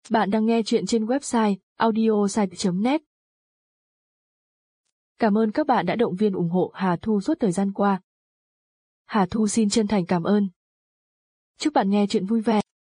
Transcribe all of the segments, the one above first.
Bạn đang nghe chuyện trên website audiosite.net. Cảm ơn các bạn đã động viên ủng hộ Hà Thu suốt thời gian qua. Hà Thu xin chân thành cảm ơn. Chúc bạn nghe chuyện vui vẻ.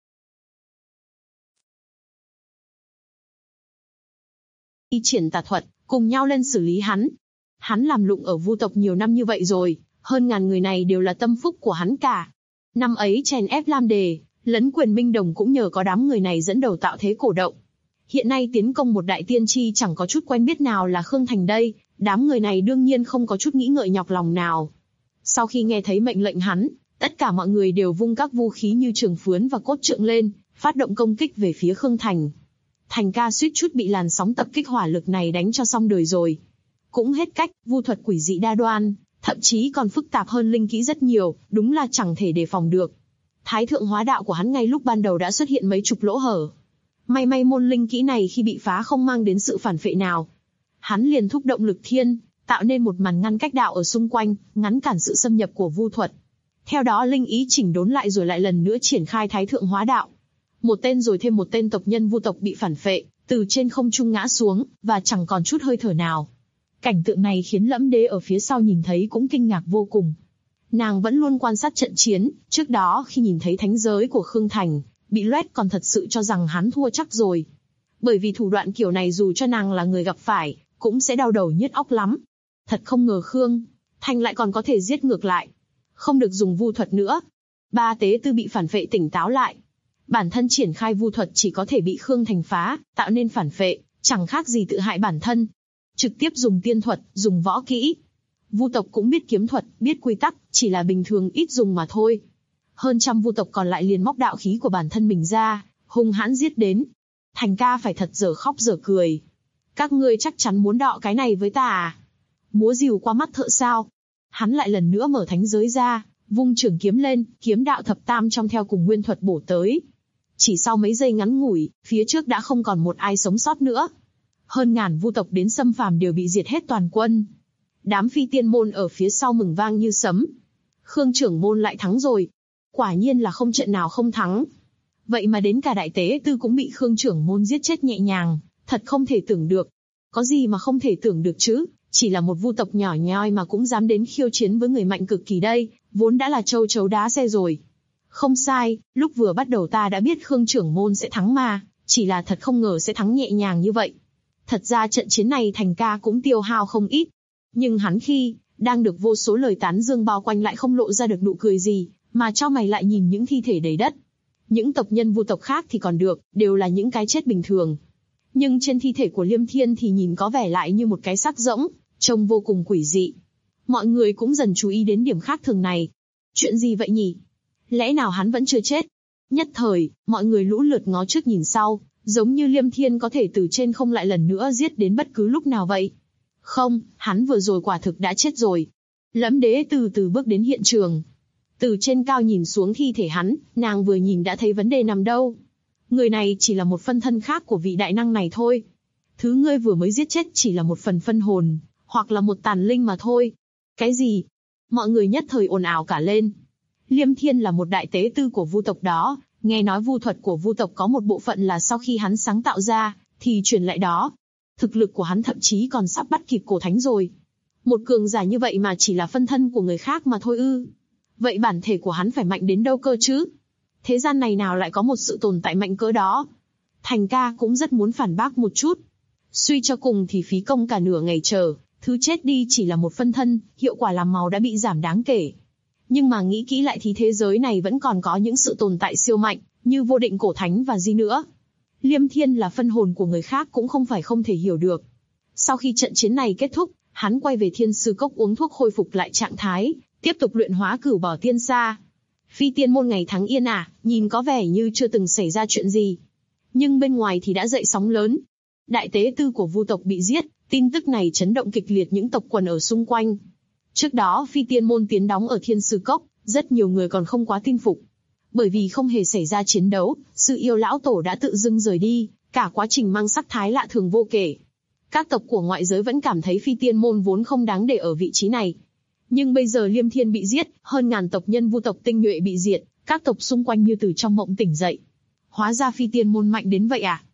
Thi triển tà thuật, cùng nhau lên xử lý hắn. Hắn làm lụng ở Vu tộc nhiều năm như vậy rồi, hơn ngàn người này đều là tâm phúc của hắn cả. Năm ấy chèn ép Lam Đề, lấn quyền Minh Đồng cũng nhờ có đám người này dẫn đầu tạo thế cổ động. Hiện nay tiến công một đại tiên tri chẳng có chút quen biết nào là Khương Thành đây, đám người này đương nhiên không có chút nghĩ ngợi nhọc lòng nào. Sau khi nghe thấy mệnh lệnh hắn, tất cả mọi người đều vung các vũ khí như trường phướn và cốt trượng lên, phát động công kích về phía Khương Thành. Thành ca suýt chút bị làn sóng tập kích hỏa lực này đánh cho xong đời rồi. Cũng hết cách, vu thuật quỷ dị đa đoan, thậm chí còn phức tạp hơn linh kỹ rất nhiều, đúng là chẳng thể đề phòng được. Thái thượng hóa đạo của hắn ngay lúc ban đầu đã xuất hiện mấy chục lỗ hở. May môn linh kỹ này khi bị phá không mang đến sự phản phệ nào. Hắn liền thúc động lực thiên, tạo nên một màn ngăn cách đạo ở xung quanh, ngăn cản sự xâm nhập của vu thuật. Theo đó linh ý chỉnh đốn lại rồi lại lần nữa triển khai thái thượng hóa đạo. Một tên rồi thêm một tên tộc nhân vu tộc bị phản phệ, từ trên không trung ngã xuống, và chẳng còn chút hơi thở nào. Cảnh tượng này khiến Lẫm Đế ở phía sau nhìn thấy cũng kinh ngạc vô cùng. Nàng vẫn luôn quan sát trận chiến, trước đó khi nhìn thấy thánh giới của Khương Thành, bị loét còn thật sự cho rằng hắn thua chắc rồi. Bởi vì thủ đoạn kiểu này dù cho nàng là người gặp phải, cũng sẽ đau đầu nhức óc lắm. Thật không ngờ Khương Thành lại còn có thể giết ngược lại. Không được dùng vu thuật nữa. Ba tế tư bị phản phệ tỉnh táo lại. Bản thân triển khai vu thuật chỉ có thể bị Khương Thành phá, tạo nên phản phệ, chẳng khác gì tự hại bản thân. Trực tiếp dùng tiên thuật, dùng võ kỹ. Vu tộc cũng biết kiếm thuật, biết quy tắc, chỉ là bình thường ít dùng mà thôi. Hơn trăm vu tộc còn lại liền móc đạo khí của bản thân mình ra, hung hãn giết đến. Thành ca phải thật dở khóc dở cười. Các ngươi chắc chắn muốn đọ cái này với ta à? Múa rìu qua mắt thợ sao? Hắn lại lần nữa mở thánh giới ra, vung trường kiếm lên, kiếm đạo thập tam trong theo cùng nguyên thuật bổ tới. Chỉ sau mấy giây ngắn ngủi, phía trước đã không còn một ai sống sót nữa. Hơn ngàn vu tộc đến xâm phàm đều bị diệt hết toàn quân. Đám phi tiên môn ở phía sau mừng vang như sấm. Khương trưởng môn lại thắng rồi. Quả nhiên là không trận nào không thắng. Vậy mà đến cả đại tế tư cũng bị Khương trưởng môn giết chết nhẹ nhàng, thật không thể tưởng được. Có gì mà không thể tưởng được chứ, chỉ là một vu tộc nhỏ nhoi mà cũng dám đến khiêu chiến với người mạnh cực kỳ đây, vốn đã là châu chấu đá xe rồi. Không sai, lúc vừa bắt đầu ta đã biết Khương trưởng môn sẽ thắng mà, chỉ là thật không ngờ sẽ thắng nhẹ nhàng như vậy. Thật ra trận chiến này Thành ca cũng tiêu hao không ít. Nhưng hắn khi đang được vô số lời tán dương bao quanh lại không lộ ra được nụ cười gì, mà cho mày lại nhìn những thi thể đầy đất. Những tộc nhân vu tộc khác thì còn được, đều là những cái chết bình thường. Nhưng trên thi thể của Liêm Thiên thì nhìn có vẻ lại như một cái xác rỗng, trông vô cùng quỷ dị. Mọi người cũng dần chú ý đến điểm khác thường này. Chuyện gì vậy nhỉ? Lẽ nào hắn vẫn chưa chết? Nhất thời, mọi người lũ lượt ngó trước nhìn sau, giống như Liêm Thiên có thể từ trên không lại lần nữa giết đến bất cứ lúc nào vậy. Không, hắn vừa rồi quả thực đã chết rồi. Lẫm Đế từ từ bước đến hiện trường. Từ trên cao nhìn xuống thi thể hắn, nàng vừa nhìn đã thấy vấn đề nằm đâu. Người này chỉ là một phân thân khác của vị đại năng này thôi. Thứ ngươi vừa mới giết chết chỉ là một phần phân hồn, hoặc là một tàn linh mà thôi. Cái gì? Mọi người nhất thời ồn ào cả lên. Liêm Thiên là một đại tế tư của vu tộc đó, nghe nói vu thuật của vu tộc có một bộ phận là sau khi hắn sáng tạo ra, thì truyền lại đó. Thực lực của hắn thậm chí còn sắp bắt kịp cổ thánh rồi. Một cường giả như vậy mà chỉ là phân thân của người khác mà thôi ư? Vậy bản thể của hắn phải mạnh đến đâu cơ chứ? Thế gian này nào lại có một sự tồn tại mạnh cỡ đó? Thành ca cũng rất muốn phản bác một chút. Suy cho cùng thì phí công cả nửa ngày chờ, thứ chết đi chỉ là một phân thân, hiệu quả làm màu đã bị giảm đáng kể. Nhưng mà nghĩ kỹ lại thì thế giới này vẫn còn có những sự tồn tại siêu mạnh, như vô định cổ thánh và gì nữa. Liêm Thiên là phân hồn của người khác cũng không phải không thể hiểu được. Sau khi trận chiến này kết thúc, hắn quay về Thiên Sư Cốc uống thuốc khôi phục lại trạng thái, tiếp tục luyện hóa Cửu Bảo Tiên Sa. Phi tiên môn ngày tháng yên ả, nhìn có vẻ như chưa từng xảy ra chuyện gì. Nhưng bên ngoài thì đã dậy sóng lớn. Đại tế tư của vu tộc bị giết, tin tức này chấn động kịch liệt những tộc quần ở xung quanh. Trước đó phi tiên môn tiến đóng ở Thiên Sư Cốc, rất nhiều người còn không quá tin phục. Bởi vì không hề xảy ra chiến đấu, Sư Yêu lão tổ đã tự dưng rời đi, cả quá trình mang sắc thái lạ thường vô kể. Các tộc của ngoại giới vẫn cảm thấy phi tiên môn vốn không đáng để ở vị trí này. Nhưng bây giờ Liêm Thiên bị giết, hơn ngàn tộc nhân vu tộc tinh nhuệ bị diệt, các tộc xung quanh như từ trong mộng tỉnh dậy. Hóa ra phi tiên môn mạnh đến vậy à?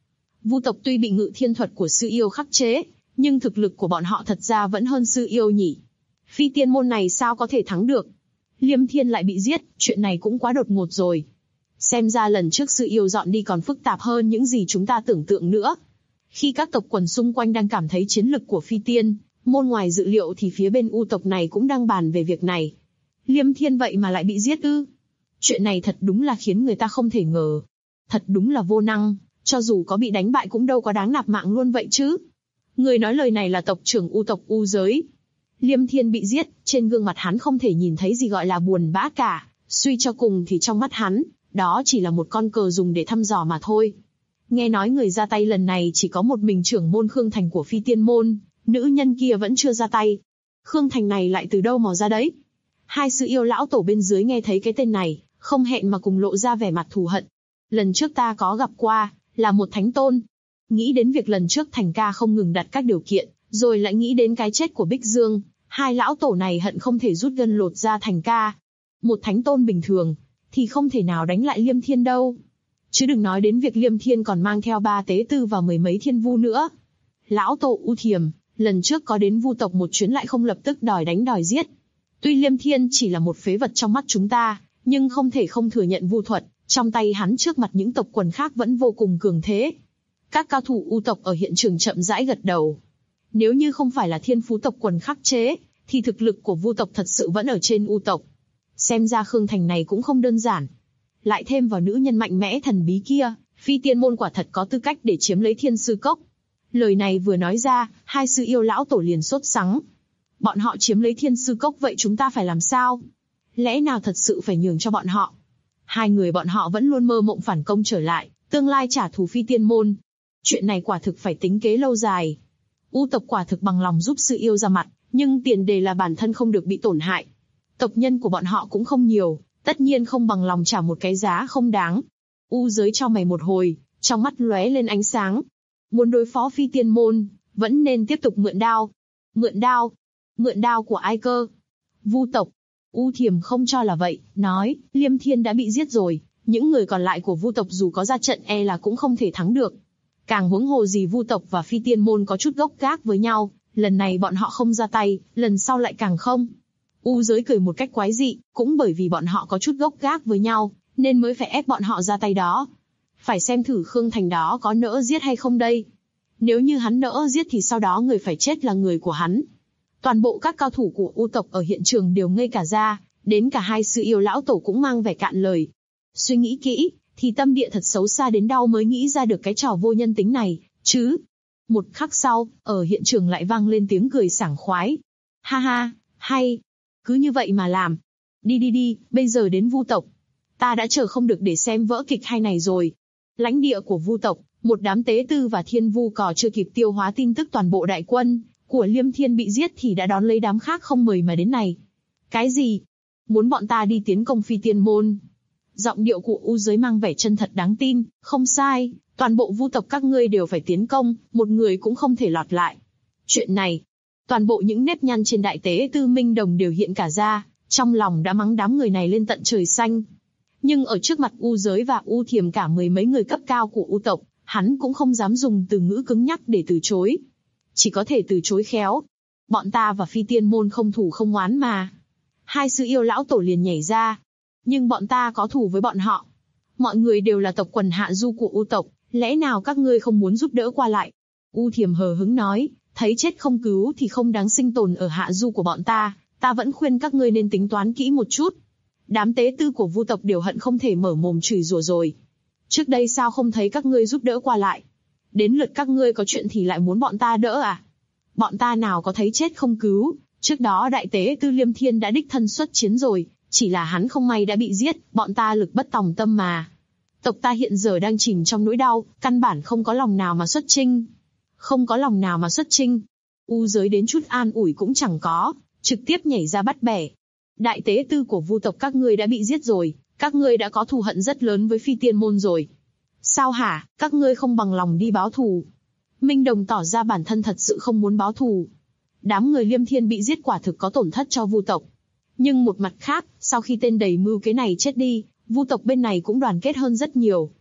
Vu tộc tuy bị Ngự Thiên thuật của sư yêu khắc chế, nhưng thực lực của bọn họ thật ra vẫn hơn sư yêu nhỉ. Phi tiên môn này sao có thể thắng được? Liêm Thiên lại bị giết, chuyện này cũng quá đột ngột rồi. Xem ra lần trước sư yêu dọn đi còn phức tạp hơn những gì chúng ta tưởng tượng nữa. Khi các tộc quần xung quanh đang cảm thấy chiến lực của phi tiên môn ngoài dự liệu thì phía bên U tộc này cũng đang bàn về việc này. Liêm Thiên vậy mà lại bị giết ư? Chuyện này thật đúng là khiến người ta không thể ngờ. Thật đúng là vô năng, cho dù có bị đánh bại cũng đâu có đáng nạp mạng luôn vậy chứ. Người nói lời này là tộc trưởng U tộc U giới. Liêm Thiên bị giết, trên gương mặt hắn không thể nhìn thấy gì gọi là buồn bã cả. Suy cho cùng thì trong mắt hắn, đó chỉ là một con cờ dùng để thăm dò mà thôi. Nghe nói người ra tay lần này chỉ có một mình trưởng môn Khương Thành của phi tiên môn, nữ nhân kia vẫn chưa ra tay. Khương Thành này lại từ đâu mò ra đấy? Hai sư yêu lão tổ bên dưới nghe thấy cái tên này, không hẹn mà cùng lộ ra vẻ mặt thù hận. Lần trước ta có gặp qua, là một thánh tôn. Nghĩ đến việc lần trước Thành ca không ngừng đặt các điều kiện, rồi lại nghĩ đến cái chết của Bích Dương, hai lão tổ này hận không thể rút gân lột ra Thành ca. Một thánh tôn bình thường, thì không thể nào đánh lại Liêm Thiên đâu. Chứ đừng nói đến việc Liêm Thiên còn mang theo 3 tế tư và 10 mấy thiên vu nữa. Lão tổ U Thiềm, lần trước có đến Vu tộc một chuyến lại không lập tức đòi đánh đòi giết. Tuy Liêm Thiên chỉ là một phế vật trong mắt chúng ta, nhưng không thể không thừa nhận vu thuật, trong tay hắn trước mặt những tộc quần khác vẫn vô cùng cường thế. Các cao thủ U tộc ở hiện trường chậm rãi gật đầu. Nếu như không phải là thiên phú tộc quần khắc chế, thì thực lực của Vu tộc thật sự vẫn ở trên U tộc. Xem ra Khương Thành này cũng không đơn giản. Lại thêm vào nữ nhân mạnh mẽ thần bí kia, phi tiên môn quả thật có tư cách để chiếm lấy thiên sư cốc. Lời này vừa nói ra, hai sư yêu lão tổ liền sốt sắng. Bọn họ chiếm lấy thiên sư cốc vậy chúng ta phải làm sao? Lẽ nào thật sự phải nhường cho bọn họ? Hai người bọn họ vẫn luôn mơ mộng phản công trở lại, tương lai trả thù phi tiên môn. Chuyện này quả thực phải tính kế lâu dài. U tộc quả thực bằng lòng giúp sư yêu ra mặt, nhưng tiền đề là bản thân không được bị tổn hại. Tộc nhân của bọn họ cũng không nhiều, tất nhiên không bằng lòng trả một cái giá không đáng. U giới cho mày một hồi, trong mắt lóe lên ánh sáng. Muốn đối phó phi tiên môn, vẫn nên tiếp tục mượn đao. Mượn đao? Mượn đao của ai cơ? Vu tộc. U Thiềm không cho là vậy, nói, Liêm Thiên đã bị giết rồi, những người còn lại của Vu tộc dù có ra trận e là cũng không thể thắng được. Càng huống hồ gì Vu tộc và phi tiên môn có chút gốc gác với nhau, lần này bọn họ không ra tay, lần sau lại càng không. U giới cười một cách quái dị, cũng bởi vì bọn họ có chút gốc gác với nhau, nên mới phải ép bọn họ ra tay đó. Phải xem thử Khương Thành đó có nỡ giết hay không đây. Nếu như hắn nỡ giết thì sau đó người phải chết là người của hắn. Toàn bộ các cao thủ của U tộc ở hiện trường đều ngây cả ra, đến cả hai sư yêu lão tổ cũng mang vẻ cạn lời. Suy nghĩ kỹ, thì tâm địa thật xấu xa đến đau mới nghĩ ra được cái trò vô nhân tính này, chứ. Một khắc sau, ở hiện trường lại vang lên tiếng cười sảng khoái. Ha ha, hay. Cứ như vậy mà làm. Đi đi đi, bây giờ đến Vu tộc. Ta đã chờ không được để xem vở kịch hay này rồi. Lãnh địa của Vu tộc, một đám tế tư và thiên vu cò chưa kịp tiêu hóa tin tức toàn bộ đại quân của Liêm Thiên bị giết thì đã đón lấy đám khác không mời mà đến này. Cái gì? Muốn bọn ta đi tiến công phi tiên môn? Giọng điệu của U giới mang vẻ chân thật đáng tin. Không sai, toàn bộ Vu tộc các ngươi đều phải tiến công, một người cũng không thể lọt lại. Chuyện này, toàn bộ những nếp nhăn trên đại tế tư Minh Đồng đều hiện cả ra, trong lòng đã mắng đám người này lên tận trời xanh. Nhưng ở trước mặt U giới và U Thiềm cả mười mấy người cấp cao của U tộc, hắn cũng không dám dùng từ ngữ cứng nhắc để từ chối. Chỉ có thể từ chối khéo. Bọn ta và phi tiên môn không thù không oán mà. Hai sư yêu lão tổ liền nhảy ra. Nhưng bọn ta có thù với bọn họ. Mọi người đều là tộc quần hạ du của U tộc, lẽ nào các ngươi không muốn giúp đỡ qua lại? U Thiềm hờ hững nói, thấy chết không cứu thì không đáng sinh tồn ở hạ du của bọn ta, ta vẫn khuyên các ngươi nên tính toán kỹ một chút. Đám tế tư của Vu tộc đều hận không thể mở mồm chửi rủa rồi. Trước đây sao không thấy các ngươi giúp đỡ qua lại? Đến lượt các ngươi có chuyện thì lại muốn bọn ta đỡ à? Bọn ta nào có thấy chết không cứu, trước đó đại tế tư Liêm Thiên đã đích thân xuất chiến rồi, chỉ là hắn không may đã bị giết, bọn ta lực bất tòng tâm mà. Tộc ta hiện giờ đang chìm trong nỗi đau, căn bản không có lòng nào mà xuất chinh. Không có lòng nào mà xuất chinh. U giới đến chút an ủi cũng chẳng có, trực tiếp nhảy ra bắt bẻ. Đại tế tư của Vu tộc các ngươi đã bị giết rồi, các ngươi đã có thù hận rất lớn với phi tiên môn rồi. Sao hả, các ngươi không bằng lòng đi báo thù? Minh Đồng tỏ ra bản thân thật sự không muốn báo thù. Đám người Liêm Thiên bị giết quả thực có tổn thất cho Vu tộc. Nhưng một mặt khác, sau khi tên đầy mưu kế này chết đi, Vu tộc bên này cũng đoàn kết hơn rất nhiều.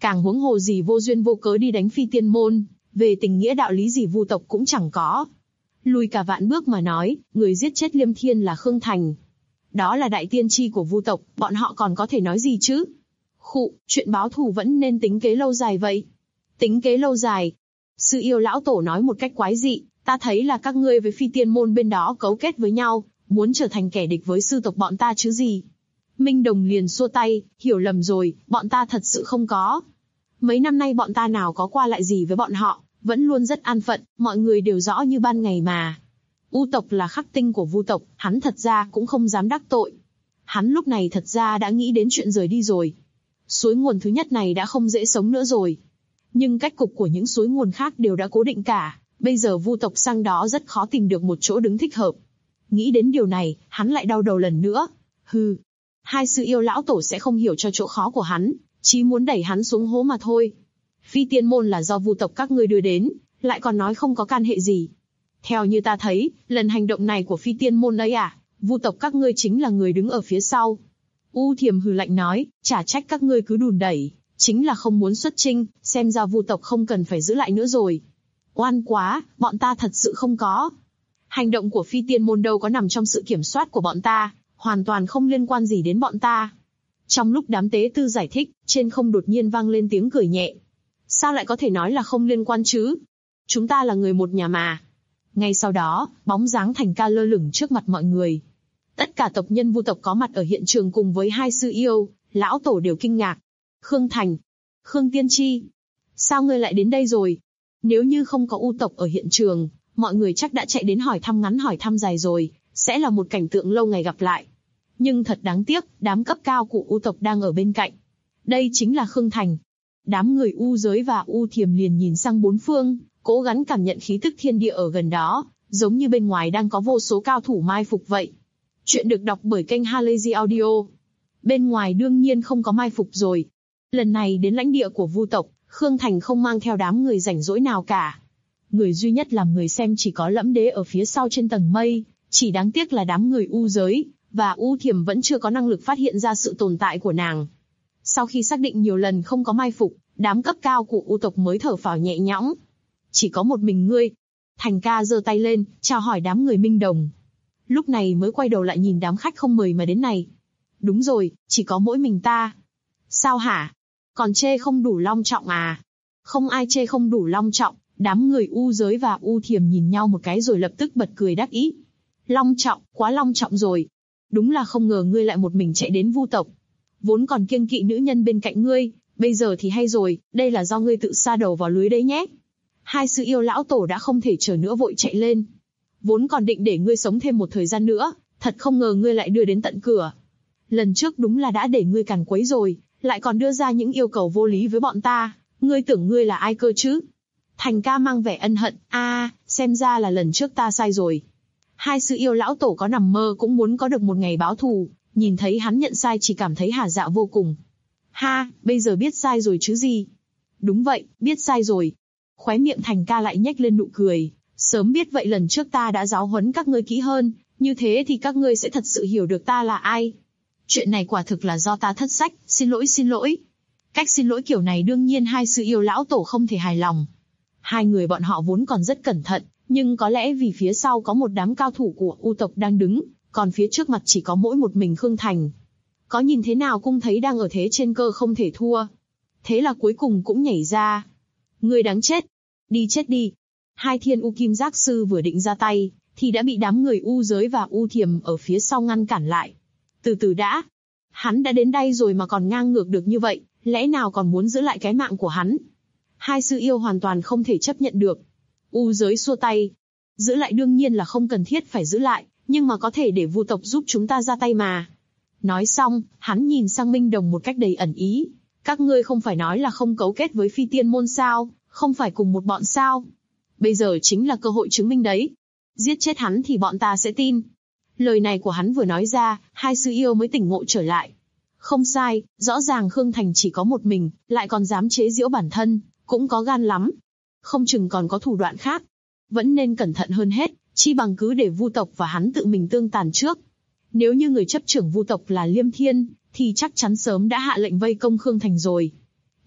Càng huống hồ gì vô duyên vô cớ đi đánh Phi Tiên Môn, về tình nghĩa đạo lý gì Vu tộc cũng chẳng có. Lùi cả vạn bước mà nói, người giết chết Liêm Thiên là Khương Thành. Đó là đại tiên tri của Vu tộc, bọn họ còn có thể nói gì chứ? Khụ, chuyện báo thù vẫn nên tính kế lâu dài vậy. Tính kế lâu dài. Sư yêu lão tổ nói một cách quái dị, ta thấy là các ngươi với Phi Tiên Môn bên đó cấu kết với nhau, muốn trở thành kẻ địch với sư tộc bọn ta chứ gì. Minh Đồng liền xua tay, hiểu lầm rồi, bọn ta thật sự không có. Mấy năm nay bọn ta nào có qua lại gì với bọn họ, vẫn luôn rất an phận, mọi người đều rõ như ban ngày mà. U tộc là khắc tinh của Vu tộc, hắn thật ra cũng không dám đắc tội. Hắn lúc này thật ra đã nghĩ đến chuyện rời đi rồi. Suối nguồn thứ nhất này đã không dễ sống nữa rồi. Nhưng cách cục của những suối nguồn khác đều đã cố định cả, bây giờ Vu tộc sang đó rất khó tìm được một chỗ đứng thích hợp. Nghĩ đến điều này, hắn lại đau đầu lần nữa. Hừ, hai sư yêu lão tổ sẽ không hiểu cho chỗ khó của hắn, chỉ muốn đẩy hắn xuống hố mà thôi. Phi Tiên Môn là do Vu tộc các ngươi đưa đến, lại còn nói không có can hệ gì. Theo như ta thấy, lần hành động này của Phi Tiên Môn ấy Vu tộc các ngươi chính là người đứng ở phía sau. U Thiềm hừ lạnh nói, chả trách các ngươi cứ đùn đẩy, chính là không muốn xuất chinh, xem ra Vu tộc không cần phải giữ lại nữa rồi. Oan quá, bọn ta thật sự không có. Hành động của Phi Tiên Môn đâu có nằm trong sự kiểm soát của bọn ta, hoàn toàn không liên quan gì đến bọn ta. Trong lúc đám tế tư giải thích, trên không đột nhiên vang lên tiếng cười nhẹ. Sao lại có thể nói là không liên quan chứ? Chúng ta là người một nhà mà. Ngay sau đó, bóng dáng Thành Ca lơ lửng trước mặt mọi người. Tất cả tộc nhân Vu tộc có mặt ở hiện trường cùng với hai sư yêu, lão tổ đều kinh ngạc. Khương Thành, Khương Tiên Tri, sao ngươi lại đến đây rồi? Nếu như không có U tộc ở hiện trường, mọi người chắc đã chạy đến hỏi thăm ngắn hỏi thăm dài rồi, sẽ là một cảnh tượng lâu ngày gặp lại. Nhưng thật đáng tiếc, đám cấp cao của U tộc đang ở bên cạnh. Đây chính là Khương Thành. Đám người U giới và U Thiềm liền nhìn sang bốn phương, cố gắng cảm nhận khí tức thiên địa ở gần đó, giống như bên ngoài đang có vô số cao thủ mai phục vậy. Chuyện được đọc bởi kênh Halazy Audio. Bên ngoài đương nhiên không có mai phục rồi. Lần này đến lãnh địa của Vu tộc, Khương Thành không mang theo đám người rảnh rỗi nào cả. Người duy nhất làm người xem chỉ có Lẫm Đế ở phía sau trên tầng mây, chỉ đáng tiếc là đám người U giới và U Thiềm vẫn chưa có năng lực phát hiện ra sự tồn tại của nàng. Sau khi xác định nhiều lần không có mai phục, đám cấp cao của U tộc mới thở phào nhẹ nhõm. Chỉ có một mình ngươi. Thành Ca giơ tay lên, chào hỏi đám người Minh Đồng. Lúc này mới quay đầu lại nhìn đám khách không mời mà đến này. Đúng rồi, chỉ có mỗi mình ta. Sao hả? Còn chê không đủ long trọng à? Không ai chê không đủ long trọng. Đám người U giới và U Thiềm nhìn nhau một cái rồi lập tức bật cười đắc ý. Long trọng, quá long trọng rồi. Đúng là không ngờ ngươi lại một mình chạy đến Vu tộc. Vốn còn kiêng kỵ nữ nhân bên cạnh ngươi, bây giờ thì hay rồi, đây là do ngươi tự sa đầu vào lưới đấy nhé. Hai sư yêu lão tổ đã không thể chờ nữa vội chạy lên. Vốn còn định để ngươi sống thêm một thời gian nữa, thật không ngờ ngươi lại đưa đến tận cửa. Lần trước đúng là đã để ngươi càn quấy rồi, lại còn đưa ra những yêu cầu vô lý với bọn ta, ngươi tưởng ngươi là ai cơ chứ? Thành Ca mang vẻ ân hận, xem ra là lần trước ta sai rồi. Hai sư yêu lão tổ có nằm mơ cũng muốn có được một ngày báo thù, nhìn thấy hắn nhận sai chỉ cảm thấy hả dạ vô cùng. Ha, bây giờ biết sai rồi chứ gì? Đúng vậy, biết sai rồi. Khóe miệng Thành Ca lại nhếch lên nụ cười, sớm biết vậy lần trước ta đã giáo huấn các ngươi kỹ hơn, như thế thì các ngươi sẽ thật sự hiểu được ta là ai. Chuyện này quả thực là do ta thất sách, xin lỗi. Cách xin lỗi kiểu này đương nhiên hai sư yêu lão tổ không thể hài lòng. Hai người bọn họ vốn còn rất cẩn thận, nhưng có lẽ vì phía sau có một đám cao thủ của U tộc đang đứng, còn phía trước mặt chỉ có mỗi một mình Khương Thành. Có nhìn thế nào cũng thấy đang ở thế trên cơ không thể thua. Thế là cuối cùng cũng nhảy ra. Ngươi đáng chết. Đi chết đi. Hai thiên U Kim Giác Sư vừa định ra tay, thì đã bị đám người U giới và U Thiềm ở phía sau ngăn cản lại. Từ từ đã. Hắn đã đến đây rồi mà còn ngang ngược được như vậy, lẽ nào còn muốn giữ lại cái mạng của hắn? Hai sư yêu hoàn toàn không thể chấp nhận được. U giới xua tay. Giữ lại đương nhiên là không cần thiết phải giữ lại, nhưng mà có thể để Vu tộc giúp chúng ta ra tay mà. Nói xong, hắn nhìn sang Minh Đồng một cách đầy ẩn ý. Các ngươi không phải nói là không cấu kết với Phi Tiên Môn sao, không phải cùng một bọn sao? Bây giờ chính là cơ hội chứng minh đấy. Giết chết hắn thì bọn ta sẽ tin. Lời này của hắn vừa nói ra, hai sư yêu mới tỉnh ngộ trở lại. Không sai, rõ ràng Khương Thành chỉ có một mình, lại còn dám chế giễu bản thân, cũng có gan lắm. Không chừng còn có thủ đoạn khác. Vẫn nên cẩn thận hơn hết, chi bằng cứ để Vu tộc và hắn tự mình tương tàn trước. Nếu như người chấp trưởng Vu tộc là Liêm Thiên, thì chắc chắn sớm đã hạ lệnh vây công Khương Thành rồi.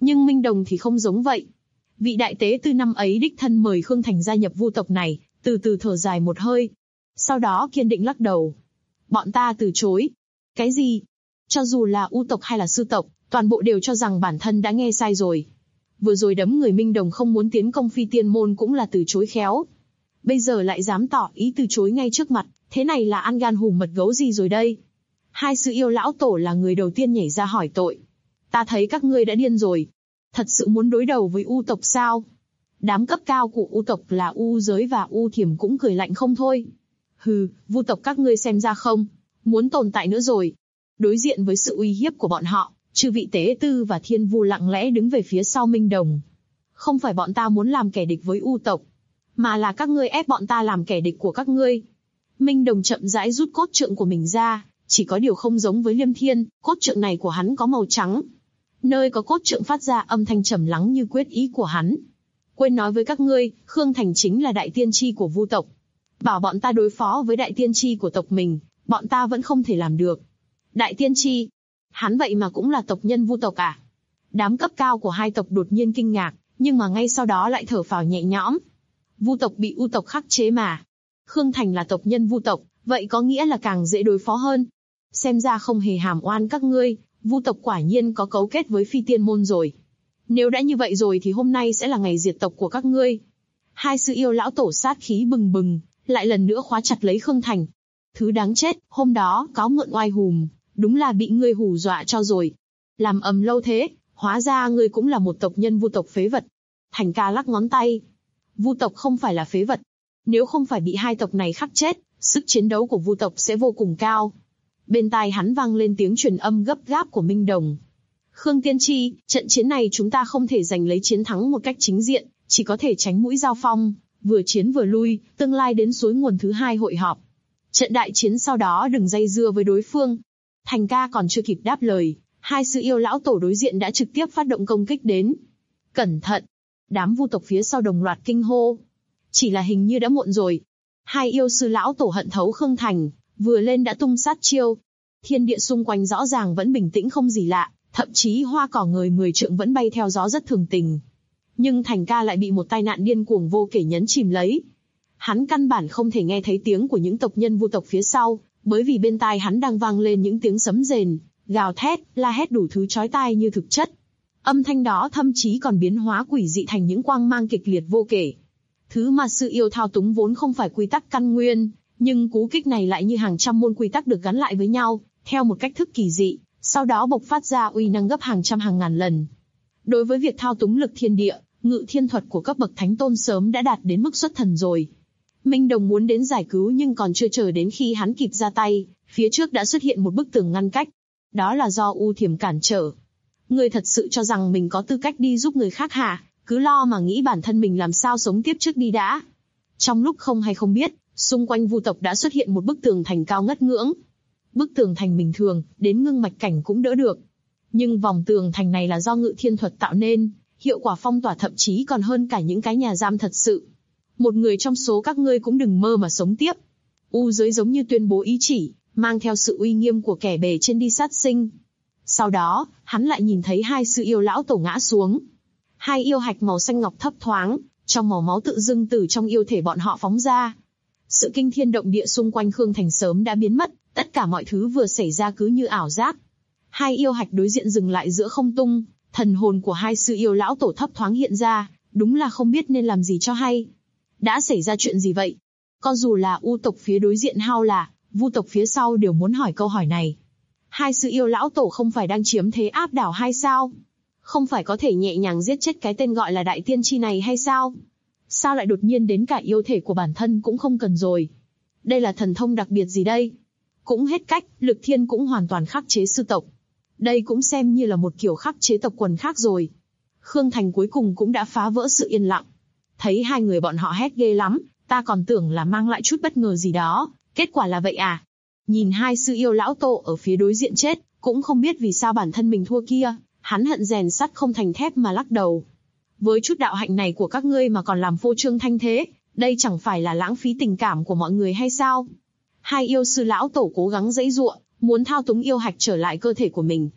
Nhưng Minh Đồng thì không giống vậy. Vị đại tế tư năm ấy đích thân mời Khương Thành gia nhập vu tộc này, từ từ thở dài một hơi. Sau đó kiên định lắc đầu. Bọn ta từ chối. Cái gì? Cho dù là U tộc hay là Sư tộc, toàn bộ đều cho rằng bản thân đã nghe sai rồi. Vừa rồi đấm người Minh Đồng không muốn tiến công Phi Tiên môn cũng là từ chối khéo. Bây giờ lại dám tỏ ý từ chối ngay trước mặt, thế này là ăn gan hùm mật gấu gì rồi đây? Hai sư yêu lão tổ là người đầu tiên nhảy ra hỏi tội. Ta thấy các ngươi đã điên rồi. Thật sự muốn đối đầu với U tộc sao? Đám cấp cao của U tộc là U giới và U thiểm cũng cười lạnh không thôi. Hừ, vu tộc các ngươi xem ra không? Muốn tồn tại nữa rồi. Đối diện với sự uy hiếp của bọn họ, chư vị tế tư và thiên vu lặng lẽ đứng về phía sau Minh Đồng. Không phải bọn ta muốn làm kẻ địch với U tộc, mà là các ngươi ép bọn ta làm kẻ địch của các ngươi. Minh Đồng chậm rãi rút cốt trượng của mình ra, chỉ có điều không giống với Liêm Thiên, cốt trượng này của hắn có màu trắng. Nơi có cốt trượng phát ra âm thanh trầm lắng như quyết ý của hắn. Quên nói với các ngươi, Khương Thành chính là đại tiên tri của vu tộc. Bảo bọn ta đối phó với đại tiên tri của tộc mình, bọn ta vẫn không thể làm được. Đại tiên tri? Hắn vậy mà cũng là tộc nhân vu tộc à? Đám cấp cao của hai tộc đột nhiên kinh ngạc, nhưng mà ngay sau đó lại thở phào nhẹ nhõm. Vu tộc bị U tộc khắc chế mà. Khương Thành là tộc nhân vu tộc, vậy có nghĩa là càng dễ đối phó hơn. Xem ra không hề hàm oan các ngươi, vu tộc quả nhiên có cấu kết với Phi Tiên môn rồi. Nếu đã như vậy rồi thì hôm nay sẽ là ngày diệt tộc của các ngươi. Hai sư yêu lão tổ sát khí bừng bừng, lại lần nữa khóa chặt lấy Khương Thành. Thứ đáng chết, hôm đó cáo mượn oai hùm, đúng là bị ngươi hù dọa cho rồi. Làm ầm lâu thế, hóa ra ngươi cũng là một tộc nhân vu tộc phế vật. Thành ca lắc ngón tay. Vu tộc không phải là phế vật. Nếu không phải bị hai tộc này khắc chết, sức chiến đấu của vu tộc sẽ vô cùng cao. Bên tai hắn vang lên tiếng truyền âm gấp gáp của Minh Đồng. Khương Tiên Tri, trận chiến này chúng ta không thể giành lấy chiến thắng một cách chính diện, chỉ có thể tránh mũi giao phong, vừa chiến vừa lui, tương lai đến suối nguồn thứ hai hội họp. Trận đại chiến sau đó đừng dây dưa với đối phương. Thành ca còn chưa kịp đáp lời, hai sư yêu lão tổ đối diện đã trực tiếp phát động công kích đến. Cẩn thận! Đám vu tộc phía sau đồng loạt kinh hô. Chỉ là hình như đã muộn rồi. Hai yêu sư lão tổ hận thấu Khương Thành, vừa lên đã tung sát chiêu. Thiên địa xung quanh rõ ràng vẫn bình tĩnh không gì lạ, thậm chí hoa cỏ người 10 trượng vẫn bay theo gió rất thường tình. Nhưng Thành ca lại bị một tai nạn điên cuồng vô kể nhấn chìm lấy. Hắn căn bản không thể nghe thấy tiếng của những tộc nhân vu tộc phía sau, bởi vì bên tai hắn đang vang lên những tiếng sấm rền, gào thét, la hét đủ thứ chói tai như thực chất. Âm thanh đó thậm chí còn biến hóa quỷ dị thành những quang mang kịch liệt vô kể. Thứ mà sự yêu thao túng vốn không phải quy tắc căn nguyên, nhưng cú kích này lại như hàng trăm môn quy tắc được gắn lại với nhau, theo một cách thức kỳ dị, sau đó bộc phát ra uy năng gấp hàng trăm hàng ngàn lần. Đối với việc thao túng lực thiên địa, ngự thiên thuật của các bậc thánh tôn sớm đã đạt đến mức xuất thần rồi. Minh Đồng muốn đến giải cứu nhưng còn chưa chờ đến khi hắn kịp ra tay, phía trước đã xuất hiện một bức tường ngăn cách. Đó là do U thiểm cản trở. Ngươi thật sự cho rằng mình có tư cách đi giúp người khác hả? Cứ lo mà nghĩ bản thân mình làm sao sống tiếp trước đi đã. Trong lúc không hay không biết, xung quanh vu tộc đã xuất hiện một bức tường thành cao ngất ngưỡng. Bức tường thành bình thường, đến ngưng mạch cảnh cũng đỡ được. Nhưng vòng tường thành này là do ngự thiên thuật tạo nên, hiệu quả phong tỏa thậm chí còn hơn cả những cái nhà giam thật sự. Một người trong số các ngươi cũng đừng mơ mà sống tiếp. U giới giống như tuyên bố ý chỉ, mang theo sự uy nghiêm của kẻ bề trên đi sát sinh. Sau đó, hắn lại nhìn thấy hai sư yêu lão tổ ngã xuống. Hai yêu hạch màu xanh ngọc thấp thoáng, trong màu máu tự dưng từ trong yêu thể bọn họ phóng ra. Sự kinh thiên động địa xung quanh Khương Thành sớm đã biến mất, tất cả mọi thứ vừa xảy ra cứ như ảo giác. Hai yêu hạch đối diện dừng lại giữa không tung, thần hồn của hai sư yêu lão tổ thấp thoáng hiện ra, đúng là không biết nên làm gì cho hay. Đã xảy ra chuyện gì vậy? Có dù là U tộc phía đối diện hay là vu tộc phía sau đều muốn hỏi câu hỏi này. Hai sư yêu lão tổ không phải đang chiếm thế áp đảo hay sao? Không phải có thể nhẹ nhàng giết chết cái tên gọi là đại tiên tri này hay sao? Sao lại đột nhiên đến cả yêu thể của bản thân cũng không cần rồi? Đây là thần thông đặc biệt gì đây? Cũng hết cách, Lực Thiên cũng hoàn toàn khắc chế sư tộc. Đây cũng xem như là một kiểu khắc chế tộc quần khác rồi. Khương Thành cuối cùng cũng đã phá vỡ sự yên lặng. Thấy hai người bọn họ hét ghê lắm, ta còn tưởng là mang lại chút bất ngờ gì đó, kết quả là vậy à? Nhìn hai sư yêu lão tổ ở phía đối diện chết, cũng không biết vì sao bản thân mình thua kia, hắn hận rèn sắt không thành thép mà lắc đầu. Với chút đạo hạnh này của các ngươi mà còn làm phô trương thanh thế, đây chẳng phải là lãng phí tình cảm của mọi người hay sao? Hai yêu sư lão tổ cố gắng giãy giụa, muốn thao túng yêu hạch trở lại cơ thể của mình.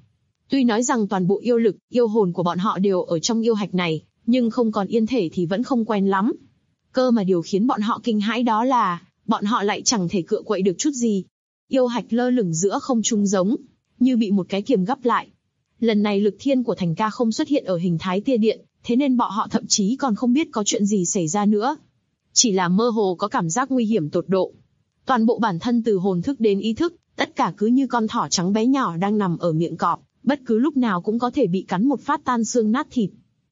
Tuy nói rằng toàn bộ yêu lực, yêu hồn của bọn họ đều ở trong yêu hạch này, nhưng không còn yên thể thì vẫn không quen lắm. Cơ mà điều khiến bọn họ kinh hãi đó là, bọn họ lại chẳng thể cựa quậy được chút gì. Yêu hạch lơ lửng giữa không trung giống như bị một cái kiềm gắp lại. Lần này lực thiên của Thành Ca không xuất hiện ở hình thái tia điện, thế nên bọn họ thậm chí còn không biết có chuyện gì xảy ra nữa. Chỉ là mơ hồ có cảm giác nguy hiểm tột độ. Toàn bộ bản thân từ hồn thức đến ý thức, tất cả cứ như con thỏ trắng bé nhỏ đang nằm ở miệng cọp, bất cứ lúc nào cũng có thể bị cắn một phát tan xương nát thịt.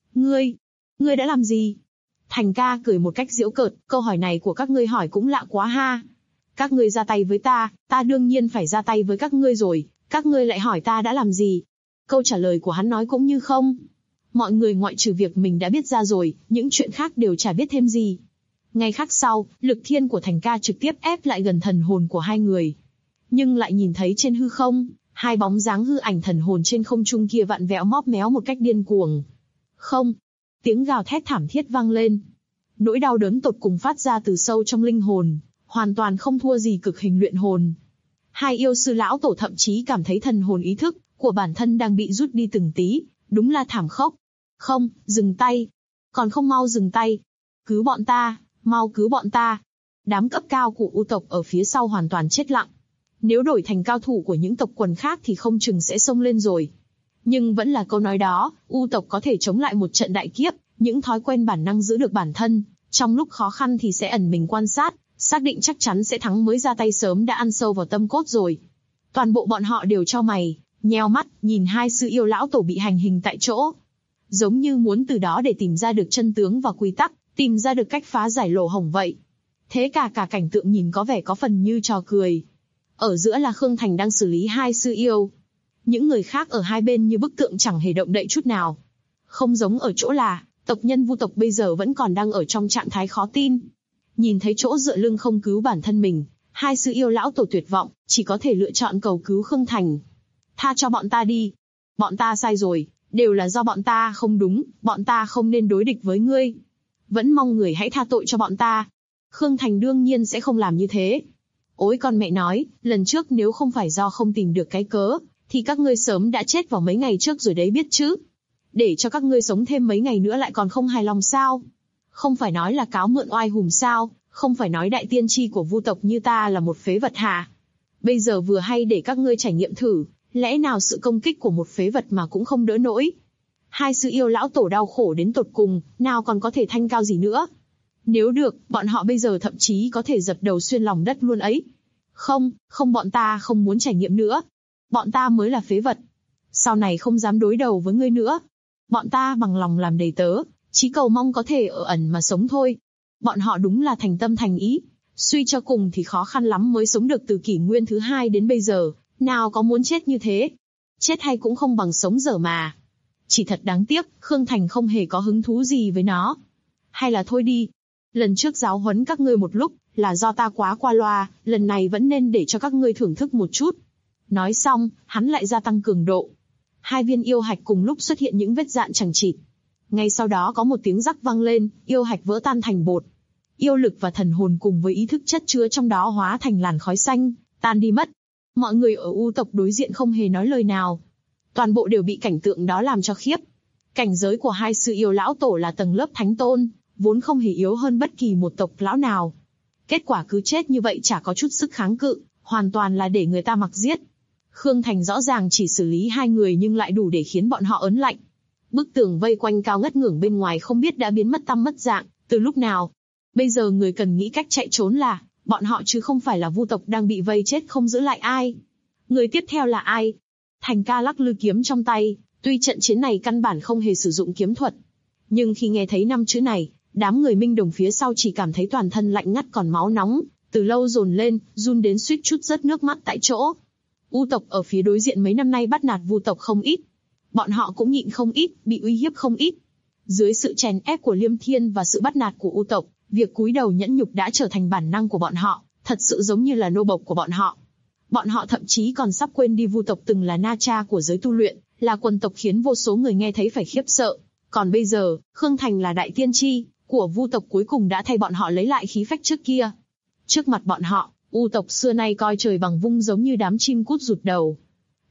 Ngươi đã làm gì? Thành Ca cười một cách giễu cợt, câu hỏi này của các ngươi hỏi cũng lạ quá ha. Các ngươi ra tay với ta đương nhiên phải ra tay với các ngươi rồi, các ngươi lại hỏi ta đã làm gì? Câu trả lời của hắn nói cũng như không. Mọi người ngoại trừ việc mình đã biết ra rồi, những chuyện khác đều chả biết thêm gì. Ngay khắc sau, lực thiên của Thành Ca trực tiếp ép lại gần thần hồn của hai người. Nhưng lại nhìn thấy trên hư không, hai bóng dáng hư ảnh thần hồn trên không trung kia vặn vẹo móp méo một cách điên cuồng. Không! Tiếng gào thét thảm thiết vang lên. Nỗi đau đớn tột cùng phát ra từ sâu trong linh hồn, hoàn toàn không thua gì cực hình luyện hồn. Hai yêu sư lão tổ thậm chí cảm thấy thần hồn ý thức của bản thân đang bị rút đi từng tí, đúng là thảm khốc. Không, dừng tay. Còn không mau dừng tay. Cứu bọn ta, mau cứu bọn ta. Đám cấp cao của U tộc ở phía sau hoàn toàn chết lặng. Nếu đổi thành cao thủ của những tộc quần khác thì không chừng sẽ xông lên rồi. Nhưng vẫn là câu nói đó, U tộc có thể chống lại một trận đại kiếp, những thói quen bản năng giữ được bản thân, trong lúc khó khăn thì sẽ ẩn mình quan sát, xác định chắc chắn sẽ thắng mới ra tay sớm đã ăn sâu vào tâm cốt rồi. Toàn bộ bọn họ đều chau mày, nheo mắt, nhìn hai sư yêu lão tổ bị hành hình tại chỗ. Giống như muốn từ đó để tìm ra được chân tướng và quy tắc, tìm ra được cách phá giải lỗ hổng vậy. Thế cả cảnh tượng nhìn có vẻ có phần như trò cười. Ở giữa là Khương Thành đang xử lý hai sư yêu. Những người khác ở hai bên như bức tượng chẳng hề động đậy chút nào. Không giống ở chỗ là, tộc nhân Vu tộc bây giờ vẫn còn đang ở trong trạng thái khó tin. Nhìn thấy chỗ dựa lưng không cứu bản thân mình, hai sư yêu lão tổ tuyệt vọng, chỉ có thể lựa chọn cầu cứu Khương Thành. Tha cho bọn ta đi. Bọn ta sai rồi, đều là do bọn ta không đúng, bọn ta không nên đối địch với ngươi. Vẫn mong người hãy tha tội cho bọn ta. Khương Thành đương nhiên sẽ không làm như thế. Ôi con mẹ nói, lần trước nếu không phải do không tìm được cái cớ, thì các ngươi sớm đã chết vào mấy ngày trước rồi đấy biết chứ. Để cho các ngươi sống thêm mấy ngày nữa lại còn không hài lòng sao? Không phải nói là cáo mượn oai hùng sao? Không phải nói đại tiên tri của Vu tộc như ta là một phế vật hả? Bây giờ vừa hay để các ngươi trải nghiệm thử, lẽ nào sự công kích của một phế vật mà cũng không đỡ nổi? Hai sư yêu lão tổ đau khổ đến tột cùng, nào còn có thể thanh cao gì nữa? Nếu được, bọn họ bây giờ thậm chí có thể dập đầu xuyên lòng đất luôn ấy. Không, bọn ta không muốn trải nghiệm nữa. Bọn ta mới là phế vật. Sau này không dám đối đầu với ngươi nữa. Bọn ta bằng lòng làm đầy tớ, chỉ cầu mong có thể ở ẩn mà sống thôi. Bọn họ đúng là thành tâm thành ý. Suy cho cùng thì khó khăn lắm mới sống được từ kỷ nguyên thứ 2 đến bây giờ. Nào có muốn chết như thế. Chết hay cũng không bằng sống dở mà. Chỉ thật đáng tiếc, Khương Thành không hề có hứng thú gì với nó. Hay là thôi đi. Lần trước giáo huấn các ngươi một lúc, là do ta quá qua loa, lần này vẫn nên để cho các ngươi thưởng thức một chút. Nói xong, hắn lại gia tăng cường độ. Hai viên yêu hạch cùng lúc xuất hiện những vết dạn chằng chịt. Ngay sau đó có một tiếng rắc vang lên, yêu hạch vỡ tan thành bột. Yêu lực và thần hồn cùng với ý thức chất chứa trong đó hóa thành làn khói xanh, tan đi mất. Mọi người ở U tộc đối diện không hề nói lời nào. Toàn bộ đều bị cảnh tượng đó làm cho khiếp. Cảnh giới của hai sư yêu lão tổ là tầng lớp thánh tôn, vốn không hề yếu hơn bất kỳ một tộc lão nào. Kết quả cứ chết như vậy chả có chút sức kháng cự, hoàn toàn là để người ta mặc giết. Khương Thành rõ ràng chỉ xử lý hai người nhưng lại đủ để khiến bọn họ ớn lạnh. Bức tường vây quanh cao ngất ngưởng bên ngoài không biết đã biến mất tăm mất dạng, từ lúc nào. Bây giờ người cần nghĩ cách chạy trốn là, bọn họ chứ không phải là Vu tộc đang bị vây chết không giữ lại ai. Người tiếp theo là ai? Thành Ca lắc lư kiếm trong tay, tuy trận chiến này căn bản không hề sử dụng kiếm thuật. Nhưng khi nghe thấy 5 chữ này, đám người Minh Đồng phía sau chỉ cảm thấy toàn thân lạnh ngắt còn máu nóng, từ lâu dồn lên, run đến suýt chút rớt nước mắt tại chỗ. U tộc ở phía đối diện mấy năm nay bắt nạt Vu tộc không ít. Bọn họ cũng nhịn không ít, bị uy hiếp không ít. Dưới sự chèn ép của Liêm Thiên và sự bắt nạt của U tộc, việc cúi đầu nhẫn nhục đã trở thành bản năng của bọn họ, thật sự giống như là nô bộc của bọn họ. Bọn họ thậm chí còn sắp quên đi Vu tộc từng là na cha của giới tu luyện, là quần tộc khiến vô số người nghe thấy phải khiếp sợ. Còn bây giờ, Khương Thành là đại tiên tri của Vu tộc cuối cùng đã thay bọn họ lấy lại khí phách trước kia. Trước mặt bọn họ, U tộc xưa nay coi trời bằng vung giống như đám chim cút rụt đầu.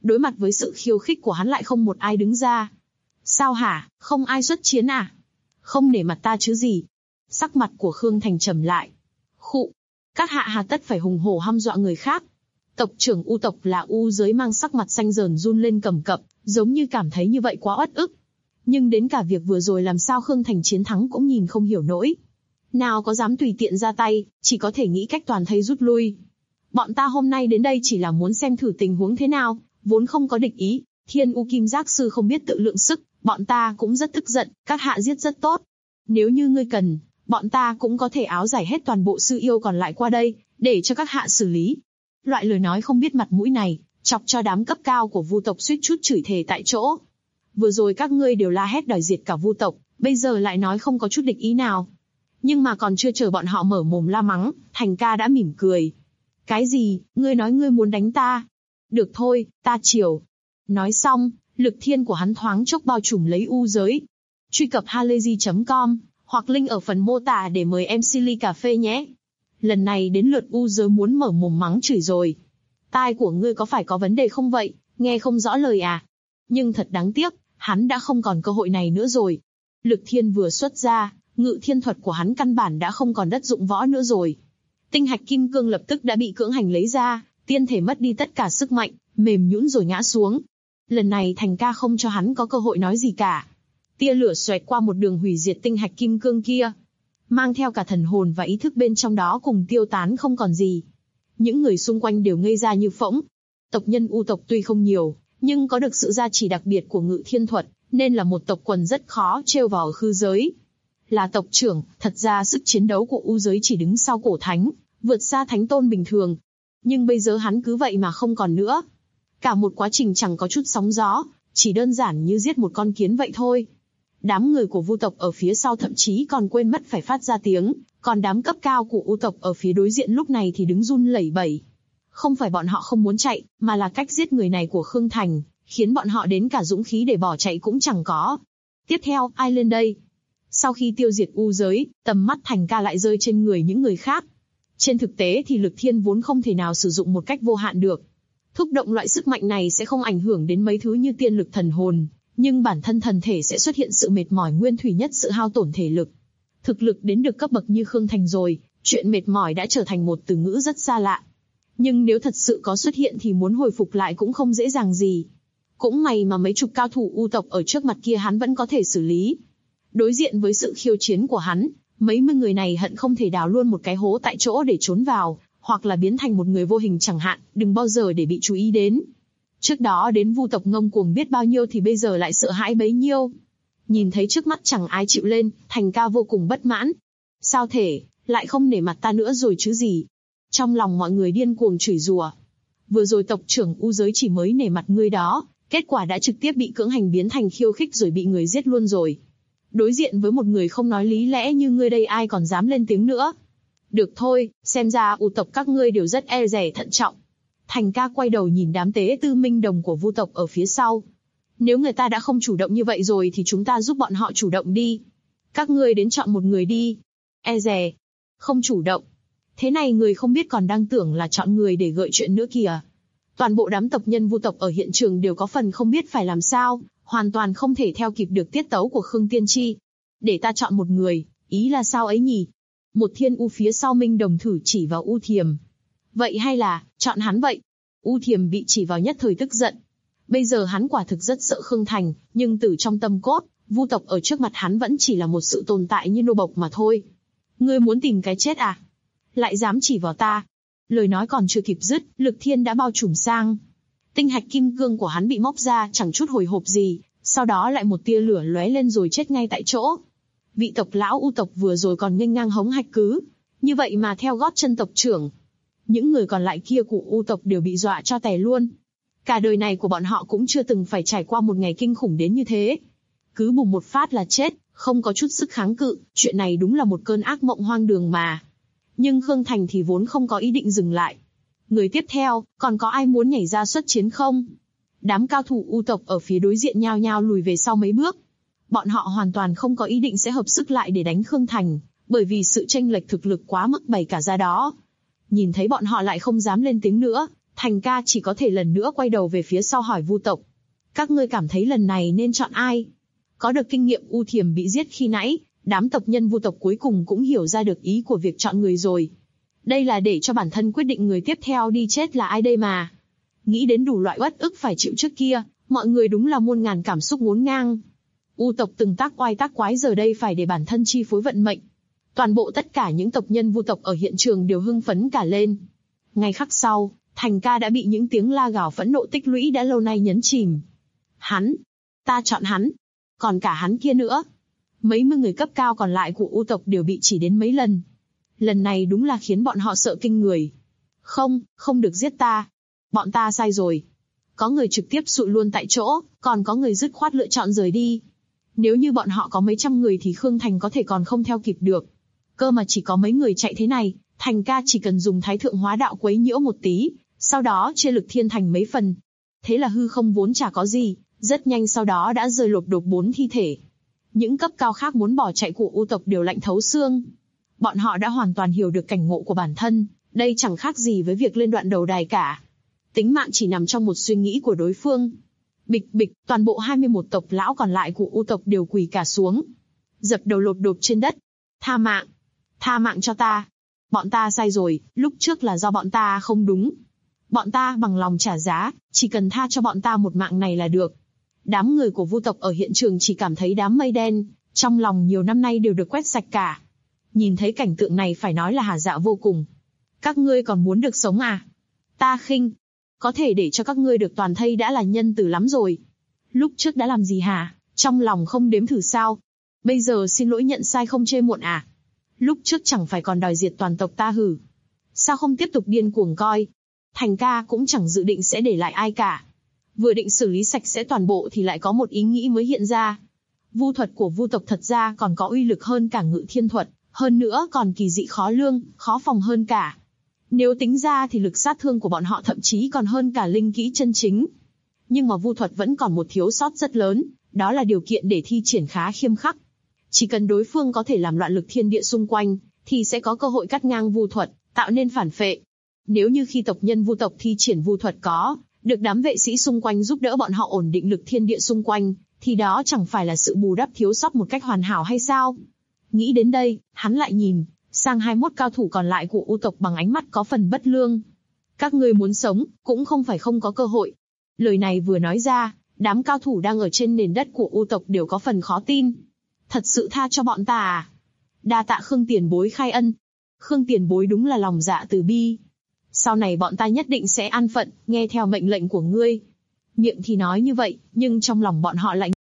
Đối mặt với sự khiêu khích của hắn lại không một ai đứng ra. Sao hả, không ai xuất chiến à? Không nể mặt ta chứ gì? Sắc mặt của Khương Thành trầm lại. Khụ, các hạ hà tất phải hùng hổ hăm dọa người khác. Tộc trưởng U tộc là U giới mang sắc mặt xanh dờn run lên cầm cập, giống như cảm thấy như vậy quá uất ức. Nhưng đến cả việc vừa rồi làm sao Khương Thành chiến thắng cũng nhìn không hiểu nổi. Nào có dám tùy tiện ra tay, chỉ có thể nghĩ cách toàn thây rút lui. Bọn ta hôm nay đến đây chỉ là muốn xem thử tình huống thế nào, vốn không có địch ý. Thiên U Kim Giác Sư không biết tự lượng sức, bọn ta cũng rất tức giận, các hạ giết rất tốt. Nếu như ngươi cần, bọn ta cũng có thể áo giải hết toàn bộ sư yêu còn lại qua đây, để cho các hạ xử lý. Loại lời nói không biết mặt mũi này, chọc cho đám cấp cao của Vu tộc suýt chút chửi thề tại chỗ. Vừa rồi các ngươi đều la hét đòi diệt cả Vu tộc, bây giờ lại nói không có chút địch ý nào. Nhưng mà còn chưa chờ bọn họ mở mồm la mắng, Thành ca đã mỉm cười. Cái gì, ngươi nói ngươi muốn đánh ta? Được thôi, ta chiều. Nói xong, lực thiên của hắn thoáng chốc bao trùm lấy U giới. Truy cập halayzi.com, hoặc link ở phần mô tả để mời em Silly Cà Phê nhé. Lần này đến lượt U giới muốn mở mồm mắng chửi rồi. Tai của ngươi có phải có vấn đề không vậy, nghe không rõ lời à? Nhưng thật đáng tiếc, hắn đã không còn cơ hội này nữa rồi. Lực thiên vừa xuất ra, ngự thiên thuật của hắn căn bản đã không còn đất dụng võ nữa rồi. Tinh hạch kim cương lập tức đã bị cưỡng hành lấy ra, tiên thể mất đi tất cả sức mạnh, mềm nhũn rồi ngã xuống. Lần này Thành ca không cho hắn có cơ hội nói gì cả. Tia lửa xoẹt qua một đường hủy diệt tinh hạch kim cương kia, mang theo cả thần hồn và ý thức bên trong đó cùng tiêu tán không còn gì. Những người xung quanh đều ngây ra như phỗng. Tộc nhân U tộc tuy không nhiều, nhưng có được sự gia trì đặc biệt của ngự thiên thuật, nên là một tộc quần rất khó trêu vào ở khư giới. Là tộc trưởng, thật ra sức chiến đấu của U giới chỉ đứng sau cổ thánh, vượt xa thánh tôn bình thường. Nhưng bây giờ hắn cứ vậy mà không còn nữa. Cả một quá trình chẳng có chút sóng gió, chỉ đơn giản như giết một con kiến vậy thôi. Đám người của Vu tộc ở phía sau thậm chí còn quên mất phải phát ra tiếng, còn đám cấp cao của U tộc ở phía đối diện lúc này thì đứng run lẩy bẩy. Không phải bọn họ không muốn chạy, mà là cách giết người này của Khương Thành, khiến bọn họ đến cả dũng khí để bỏ chạy cũng chẳng có. Tiếp theo, ai lên đây? Sau khi tiêu diệt U giới, tầm mắt Thành ca lại rơi trên người những người khác. Trên thực tế thì lực thiên vốn không thể nào sử dụng một cách vô hạn được. Thúc động loại sức mạnh này sẽ không ảnh hưởng đến mấy thứ như tiên lực thần hồn, nhưng bản thân thần thể sẽ xuất hiện sự mệt mỏi nguyên thủy nhất, sự hao tổn thể lực. Thực lực đến được cấp bậc như Khương Thành rồi, chuyện mệt mỏi đã trở thành một từ ngữ rất xa lạ. Nhưng nếu thật sự có xuất hiện thì muốn hồi phục lại cũng không dễ dàng gì. Cũng may mà mấy chục cao thủ U tộc ở trước mặt kia hắn vẫn có thể xử lý. Đối diện với sự khiêu chiến của hắn, mấy mươi người này hận không thể đào luôn một cái hố tại chỗ để trốn vào, hoặc là biến thành một người vô hình chẳng hạn, đừng bao giờ để bị chú ý đến. Trước đó đến Vu tộc ngông cuồng biết bao nhiêu thì bây giờ lại sợ hãi bấy nhiêu. Nhìn thấy trước mắt chẳng ai chịu lên, Thành ca vô cùng bất mãn. Sao thể, lại không nể mặt ta nữa rồi chứ gì? Trong lòng mọi người điên cuồng chửi rủa. Vừa rồi tộc trưởng U giới chỉ mới nể mặt ngươi đó, kết quả đã trực tiếp bị cưỡng hành biến thành khiêu khích rồi bị người giết luôn rồi. Đối diện với một người không nói lý lẽ như ngươi đây ai còn dám lên tiếng nữa. Được thôi, xem ra U tộc các ngươi đều rất e dè thận trọng. Thành ca quay đầu nhìn đám tế tư minh đồng của Vu tộc ở phía sau. Nếu người ta đã không chủ động như vậy rồi thì chúng ta giúp bọn họ chủ động đi. Các ngươi đến chọn một người đi. E dè, không chủ động. Thế này người không biết còn đang tưởng là chọn người để gợi chuyện nữa kìa. Toàn bộ đám tộc nhân Vu tộc ở hiện trường đều có phần không biết phải làm sao, hoàn toàn không thể theo kịp được tiết tấu của Khương Tiên Chi. Để ta chọn một người, ý là sao ấy nhỉ? Một thiên U phía sau minh đồng thử chỉ vào U Thiềm. Vậy hay là, chọn hắn vậy? U Thiềm bị chỉ vào nhất thời tức giận. Bây giờ hắn quả thực rất sợ Khương Thành, nhưng từ trong tâm cốt, Vu tộc ở trước mặt hắn vẫn chỉ là một sự tồn tại như nô bộc mà thôi. Ngươi muốn tìm cái chết à? Lại dám chỉ vào ta? Lời nói còn chưa kịp dứt, lực thiên đã bao trùm sang. Tinh hạch kim cương của hắn bị móc ra chẳng chút hồi hộp gì, sau đó lại một tia lửa lóe lên rồi chết ngay tại chỗ. Vị tộc lão U tộc vừa rồi còn nghênh ngang hống hách cứ, như vậy mà theo gót chân tộc trưởng. Những người còn lại kia của U tộc đều bị dọa cho tè luôn. Cả đời này của bọn họ cũng chưa từng phải trải qua một ngày kinh khủng đến như thế. Cứ bùng một phát là chết, không có chút sức kháng cự, chuyện này đúng là một cơn ác mộng hoang đường mà. Nhưng Khương Thành thì vốn không có ý định dừng lại. Người tiếp theo, còn có ai muốn nhảy ra xuất chiến không? Đám cao thủ U tộc ở phía đối diện nhao nhao lùi về sau mấy bước. Bọn họ hoàn toàn không có ý định sẽ hợp sức lại để đánh Khương Thành, bởi vì sự chênh lệch thực lực quá mức bày cả ra đó. Nhìn thấy bọn họ lại không dám lên tiếng nữa, Thành ca chỉ có thể lần nữa quay đầu về phía sau hỏi Vu tộc. Các ngươi cảm thấy lần này nên chọn ai? Có được kinh nghiệm U Thiềm bị giết khi nãy, đám tộc nhân Vu tộc cuối cùng cũng hiểu ra được ý của việc chọn người rồi. Đây là để cho bản thân quyết định người tiếp theo đi chết là ai đây mà. Nghĩ đến đủ loại uất ức phải chịu trước kia, mọi người đúng là muôn ngàn cảm xúc ngổn ngang. U tộc từng tác oai tác quái giờ đây phải để bản thân chi phối vận mệnh. Toàn bộ tất cả những tộc nhân Vu tộc ở hiện trường đều hưng phấn cả lên. Ngay khắc sau, Thành ca đã bị những tiếng la gào phẫn nộ tích lũy đã lâu nay nhấn chìm. Hắn, ta chọn hắn, còn cả hắn kia nữa. Mấy mươi người cấp cao còn lại của U tộc đều bị chỉ đến mấy lần. Lần này đúng là khiến bọn họ sợ kinh người. Không được giết ta. Bọn ta sai rồi. Có người trực tiếp sụi luôn tại chỗ, còn có người dứt khoát lựa chọn rời đi. Nếu như bọn họ có mấy trăm người thì Khương Thành có thể còn không theo kịp được. Cơ mà chỉ có mấy người chạy thế này, Thành ca chỉ cần dùng Thái Thượng Hóa Đạo quấy nhiễu một tí, sau đó chia lực thiên thành mấy phần. Thế là hư không vốn chả có gì, rất nhanh sau đó đã rơi lột đột 4 thi thể. Những cấp cao khác muốn bỏ chạy của U tộc đều lạnh thấu xương. Bọn họ đã hoàn toàn hiểu được cảnh ngộ của bản thân, đây chẳng khác gì với việc lên đoạn đầu đài cả. Tính mạng chỉ nằm trong một suy nghĩ của đối phương. Bịch bịch, toàn bộ 21 tộc lão còn lại của U tộc đều quỳ cả xuống. Dập đầu lột đột trên đất. Tha mạng cho ta. Bọn ta sai rồi, lúc trước là do bọn ta không đúng. Bọn ta bằng lòng trả giá, chỉ cần tha cho bọn ta một mạng này là được. Đám người của Vu tộc ở hiện trường chỉ cảm thấy đám mây đen, trong lòng nhiều năm nay đều được quét sạch cả. Nhìn thấy cảnh tượng này phải nói là hả dạ vô cùng. Các ngươi còn muốn được sống à? Ta khinh. Có thể để cho các ngươi được toàn thây đã là nhân từ lắm rồi. Lúc trước đã làm gì hả? Trong lòng không đếm thử sao? Bây giờ xin lỗi nhận sai không chê muộn à? Lúc trước chẳng phải còn đòi diệt toàn tộc ta hử? Sao không tiếp tục điên cuồng coi? Thành ca cũng chẳng dự định sẽ để lại ai cả. Vừa định xử lý sạch sẽ toàn bộ thì lại có một ý nghĩ mới hiện ra. Vu thuật của Vu tộc thật ra còn có uy lực hơn cả Ngự Thiên thuật, hơn nữa còn kỳ dị khó lường, khó phòng hơn cả. Nếu tính ra thì lực sát thương của bọn họ thậm chí còn hơn cả linh kỹ chân chính. Nhưng mà Vu thuật vẫn còn một thiếu sót rất lớn, đó là điều kiện để thi triển khá khiêm khắc. Chỉ cần đối phương có thể làm loạn lực thiên địa xung quanh, thì sẽ có cơ hội cắt ngang Vu thuật, tạo nên phản phệ. Nếu như khi tộc nhân Vu tộc thi triển Vu thuật có được đám vệ sĩ xung quanh giúp đỡ bọn họ ổn định lực thiên địa xung quanh, thì đó chẳng phải là sự bù đắp thiếu sót một cách hoàn hảo hay sao? Nghĩ đến đây, hắn lại nhìn sang 21 cao thủ còn lại của U tộc bằng ánh mắt có phần bất lương. Các ngươi muốn sống, cũng không phải không có cơ hội. Lời này vừa nói ra, đám cao thủ đang ở trên nền đất của U tộc đều có phần khó tin. Thật sự tha cho bọn ta à? Đa tạ Khương tiền bối khai ân. Khương tiền bối đúng là lòng dạ từ bi. Sau này bọn ta nhất định sẽ an phận, nghe theo mệnh lệnh của ngươi. Miệng thì nói như vậy, nhưng trong lòng bọn họ lại...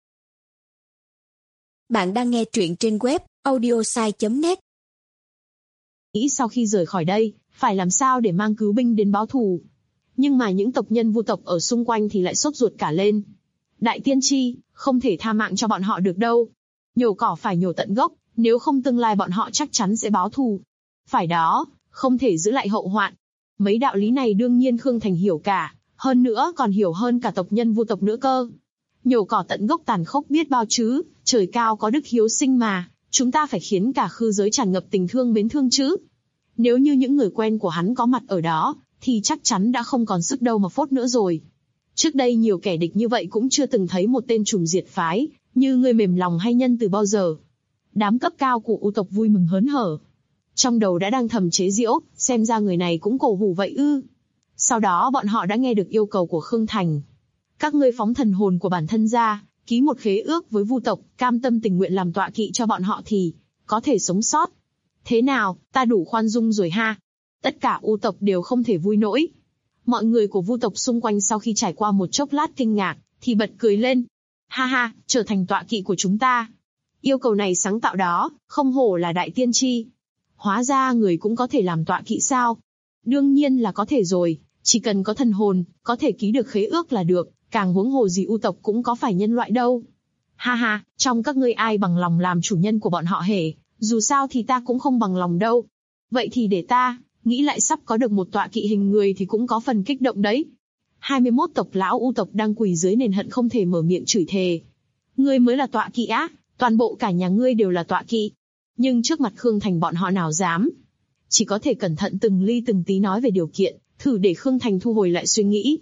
Bạn đang nghe truyện trên web audiosai.net. Nghĩ sau khi rời khỏi đây, phải làm sao để mang cứu binh đến báo thù. Nhưng mà những tộc nhân Vu tộc ở xung quanh thì lại sốt ruột cả lên. Đại tiên tri, không thể tha mạng cho bọn họ được đâu. Nhổ cỏ phải nhổ tận gốc, nếu không tương lai bọn họ chắc chắn sẽ báo thù. Phải đó, không thể giữ lại hậu hoạn. Mấy đạo lý này đương nhiên Khương Thành hiểu cả, hơn nữa còn hiểu hơn cả tộc nhân Vu tộc nữa cơ. Nhổ cỏ tận gốc tàn khốc biết bao chứ, trời cao có đức hiếu sinh mà, chúng ta phải khiến cả khư giới tràn ngập tình thương mến thương chứ. Nếu như những người quen của hắn có mặt ở đó, thì chắc chắn đã không còn sức đâu mà phốt nữa rồi. Trước đây nhiều kẻ địch như vậy cũng chưa từng thấy một tên trùm diệt phái, như người mềm lòng hay nhân từ bao giờ. Đám cấp cao của U tộc vui mừng hớn hở. Trong đầu đã đang thầm chế giễu, xem ra người này cũng cổ hủ vậy ư. Sau đó bọn họ đã nghe được yêu cầu của Khương Thành. Các ngươi phóng thần hồn của bản thân ra, ký một khế ước với Vu tộc, cam tâm tình nguyện làm tọa kỵ cho bọn họ thì có thể sống sót. Thế nào, ta đủ khoan dung rồi ha? Tất cả U tộc đều không thể vui nổi. Mọi người của Vu tộc xung quanh sau khi trải qua một chốc lát kinh ngạc, thì bật cười lên. Ha ha, trở thành tọa kỵ của chúng ta. Yêu cầu này sáng tạo đó, không hổ là đại tiên tri. Hóa ra người cũng có thể làm tọa kỵ sao? Đương nhiên là có thể rồi, chỉ cần có thần hồn, có thể ký được khế ước là được, càng huống hồ gì U tộc cũng có phải nhân loại đâu. Ha ha, trong các ngươi ai bằng lòng làm chủ nhân của bọn họ hề, dù sao thì ta cũng không bằng lòng đâu. Vậy thì để ta, nghĩ lại sắp có được một tọa kỵ hình người thì cũng có phần kích động đấy. 21 tộc lão U tộc đang quỳ dưới nền hận không thể mở miệng chửi thề. Ngươi mới là tọa kỵ á, toàn bộ cả nhà ngươi đều là tọa kỵ. Nhưng trước mặt Khương Thành bọn họ nào dám. Chỉ có thể cẩn thận từng ly từng tí nói về điều kiện, thử để Khương Thành thu hồi lại suy nghĩ.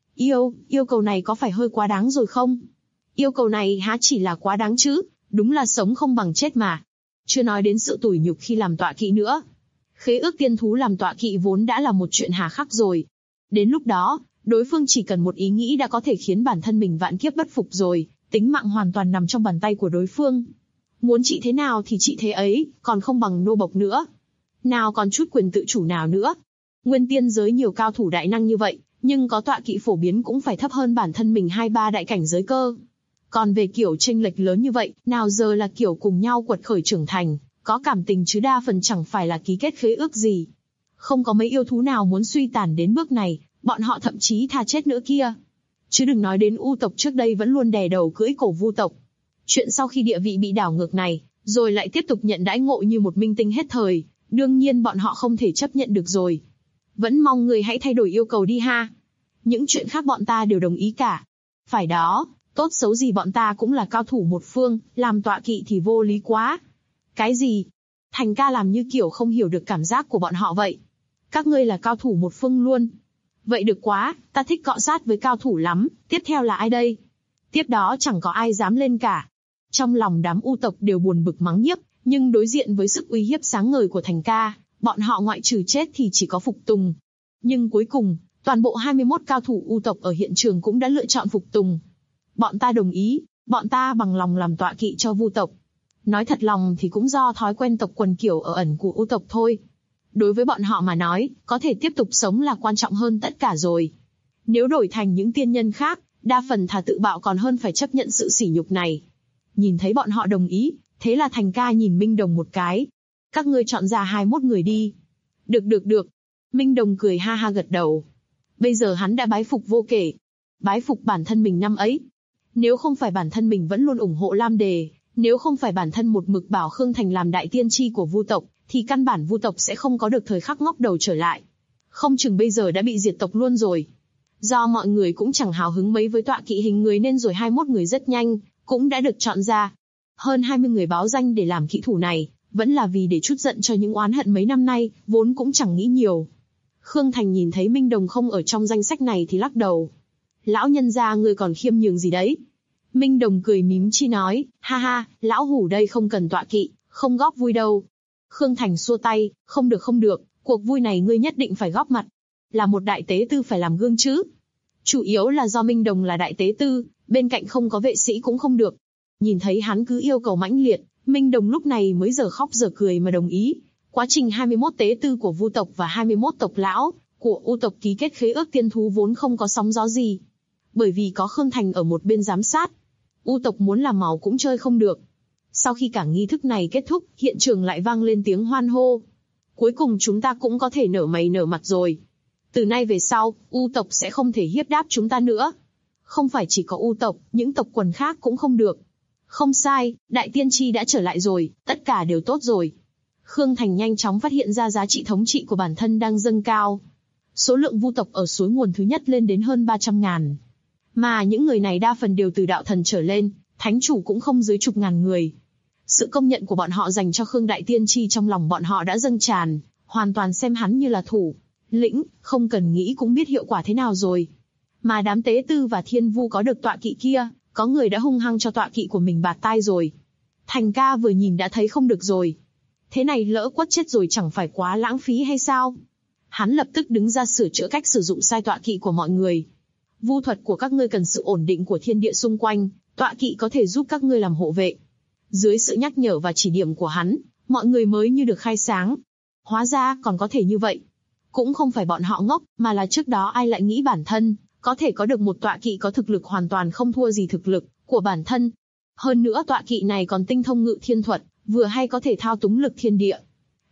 Yêu cầu này có phải hơi quá đáng rồi không? Yêu cầu này há chỉ là quá đáng chứ, đúng là sống không bằng chết mà. Chưa nói đến sự tủi nhục khi làm tọa kỵ nữa. Khế ước tiên thú làm tọa kỵ vốn đã là một chuyện hà khắc rồi. Đến lúc đó, đối phương chỉ cần một ý nghĩ đã có thể khiến bản thân mình vạn kiếp bất phục rồi, tính mạng hoàn toàn nằm trong bàn tay của đối phương. Muốn trị thế nào thì trị thế ấy, còn không bằng nô bộc nữa. Nào còn chút quyền tự chủ nào nữa. Nguyên tiên giới nhiều cao thủ đại năng như vậy, nhưng có tọa kỵ phổ biến cũng phải thấp hơn bản thân mình 2-3 đại cảnh giới cơ. Còn về kiểu chênh lệch lớn như vậy, nào giờ là kiểu cùng nhau quật khởi trưởng thành, có cảm tình chứ đa phần chẳng phải là ký kết khế ước gì. Không có mấy yêu thú nào muốn suy tàn đến bước này, bọn họ thậm chí tha chết nữa kia. Chứ đừng nói đến U tộc trước đây vẫn luôn đè đầu cưỡi cổ Vu tộc. Chuyện sau khi địa vị bị đảo ngược này, rồi lại tiếp tục nhận đãi ngộ như một minh tinh hết thời, đương nhiên bọn họ không thể chấp nhận được rồi. Vẫn mong người hãy thay đổi yêu cầu đi ha. Những chuyện khác bọn ta đều đồng ý cả. Phải đó, tốt xấu gì bọn ta cũng là cao thủ một phương, làm tọa kỵ thì vô lý quá. Cái gì? Thành ca làm như kiểu không hiểu được cảm giác của bọn họ vậy. Các ngươi là cao thủ một phương luôn. Vậy được quá, ta thích cọ sát với cao thủ lắm, tiếp theo là ai đây? Tiếp đó chẳng có ai dám lên cả. Trong lòng đám U tộc đều buồn bực mắng nhiếc, nhưng đối diện với sức uy hiếp sáng ngời của Thành ca, bọn họ ngoại trừ chết thì chỉ có phục tùng. Nhưng cuối cùng, toàn bộ 21 cao thủ U tộc ở hiện trường cũng đã lựa chọn phục tùng. Bọn ta đồng ý, bọn ta bằng lòng làm tọa kỵ cho Vu tộc. Nói thật lòng thì cũng do thói quen tộc quần kiểu ở ẩn của U tộc thôi. Đối với bọn họ mà nói, có thể tiếp tục sống là quan trọng hơn tất cả rồi. Nếu đổi thành những tiên nhân khác, đa phần thà tự bạo còn hơn phải chấp nhận sự sỉ nhục này. Nhìn thấy bọn họ đồng ý, thế là Thành ca nhìn Minh Đồng một cái. Các ngươi chọn ra 21 người đi. Được. Minh Đồng cười ha ha gật đầu. Bây giờ hắn đã bái phục vô kể. Bái phục bản thân mình năm ấy. Nếu không phải bản thân mình vẫn luôn ủng hộ Lam Đề, nếu không phải bản thân một mực bảo Khương Thành làm đại tiên tri của Vu tộc, thì căn bản Vu tộc sẽ không có được thời khắc ngóc đầu trở lại. Không chừng bây giờ đã bị diệt tộc luôn rồi. Do mọi người cũng chẳng hào hứng mấy với tọa kỵ hình người nên rồi 21 người rất nhanh, cũng đã được chọn ra. Hơn 20 người báo danh để làm kỵ thủ này, vẫn là vì để trút giận cho những oán hận mấy năm nay, vốn cũng chẳng nghĩ nhiều. Khương Thành nhìn thấy Minh Đồng không ở trong danh sách này thì lắc đầu. Lão nhân gia ngươi còn khiêm nhường gì đấy? Minh Đồng cười mím chi nói, ha ha, lão hủ đây không cần tọa kỵ, không góp vui đâu. Khương Thành xua tay, không được, cuộc vui này ngươi nhất định phải góp mặt. Là một đại tế tư phải làm gương chứ. Chủ yếu là do Minh Đồng là đại tế tư, bên cạnh không có vệ sĩ cũng không được. Nhìn thấy hắn cứ yêu cầu mãnh liệt, Minh Đồng lúc này mới giờ khóc giờ cười mà đồng ý. Quá trình 21 tế tư của Vu tộc và 21 tộc lão của U tộc ký kết khế ước tiên thú vốn không có sóng gió gì. Bởi vì có Khương Thành ở một bên giám sát, U tộc muốn làm màu cũng chơi không được. Sau khi cả nghi thức này kết thúc, hiện trường lại vang lên tiếng hoan hô. Cuối cùng chúng ta cũng có thể nở mày nở mặt rồi. Từ nay về sau, U tộc sẽ không thể hiếp đáp chúng ta nữa. Không phải chỉ có U tộc, những tộc quần khác cũng không được. Không sai, đại tiên tri đã trở lại rồi, tất cả đều tốt rồi. Khương Thành nhanh chóng phát hiện ra giá trị thống trị của bản thân đang dâng cao. Số lượng Vu tộc ở suối nguồn thứ nhất lên đến hơn 300.000. Mà những người này đa phần đều từ đạo thần trở lên, thánh chủ cũng không dưới chục ngàn người. Sự công nhận của bọn họ dành cho Khương Đại Tiên Tri trong lòng bọn họ đã dâng tràn, hoàn toàn xem hắn như là thủ lĩnh, không cần nghĩ cũng biết hiệu quả thế nào rồi. Mà đám tế tư và thiên vu có được tọa kỵ kia, có người đã hung hăng cho tọa kỵ của mình bạt tai rồi. Thành ca vừa nhìn đã thấy không được rồi. Thế này lỡ quất chết rồi chẳng phải quá lãng phí hay sao? Hắn lập tức đứng ra sửa chữa cách sử dụng sai tọa kỵ của mọi người. Vu thuật của các ngươi cần sự ổn định của thiên địa xung quanh, tọa kỵ có thể giúp các ngươi làm hộ vệ. Dưới sự nhắc nhở và chỉ điểm của hắn, mọi người mới như được khai sáng. Hóa ra còn có thể như vậy. Cũng không phải bọn họ ngốc, mà là trước đó ai lại nghĩ bản thân có thể có được một tọa kỵ có thực lực hoàn toàn không thua gì thực lực của bản thân. Hơn nữa tọa kỵ này còn tinh thông ngự thiên thuật, vừa hay có thể thao túng lực thiên địa.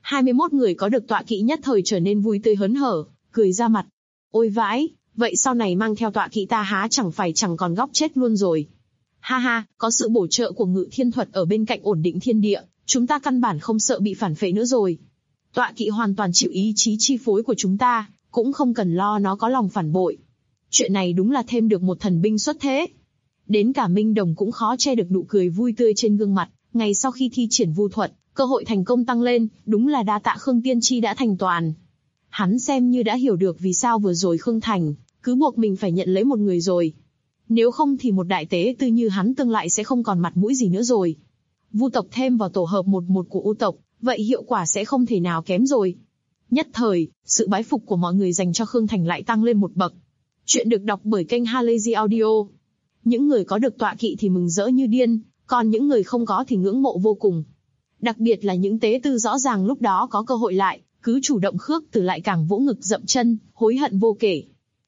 21 người có được tọa kỵ nhất thời trở nên vui tươi hớn hở, cười ra mặt. Ôi vãi, vậy sau này mang theo tọa kỵ ta há chẳng phải chẳng còn góc chết luôn rồi. Ha ha, có sự bổ trợ của ngự thiên thuật ở bên cạnh ổn định thiên địa, chúng ta căn bản không sợ bị phản phệ nữa rồi. Tọa kỵ hoàn toàn chịu ý chí chi phối của chúng ta, cũng không cần lo nó có lòng phản bội. Chuyện này đúng là thêm được một thần binh xuất thế. Đến cả Minh Đồng cũng khó che được nụ cười vui tươi trên gương mặt, ngày sau khi thi triển vu thuật, cơ hội thành công tăng lên, đúng là đa tạ Khương Tiên Tri đã thành toàn. Hắn xem như đã hiểu được vì sao vừa rồi Khương Thành cứ buộc mình phải nhận lấy một người rồi. Nếu không thì một đại tế tư như hắn tương lại sẽ không còn mặt mũi gì nữa rồi. Vu tộc thêm vào tổ hợp 11 của U tộc, vậy hiệu quả sẽ không thể nào kém rồi. Nhất thời, sự bái phục của mọi người dành cho Khương Thành lại tăng lên một bậc. Chuyện được đọc bởi kênh Halazy Audio. Những người có được tọa kỵ thì mừng rỡ như điên, còn những người không có thì ngưỡng mộ vô cùng. Đặc biệt là những tế tư rõ ràng lúc đó có cơ hội lại, cứ chủ động khước từ lại càng vỗ ngực dậm chân, hối hận vô kể.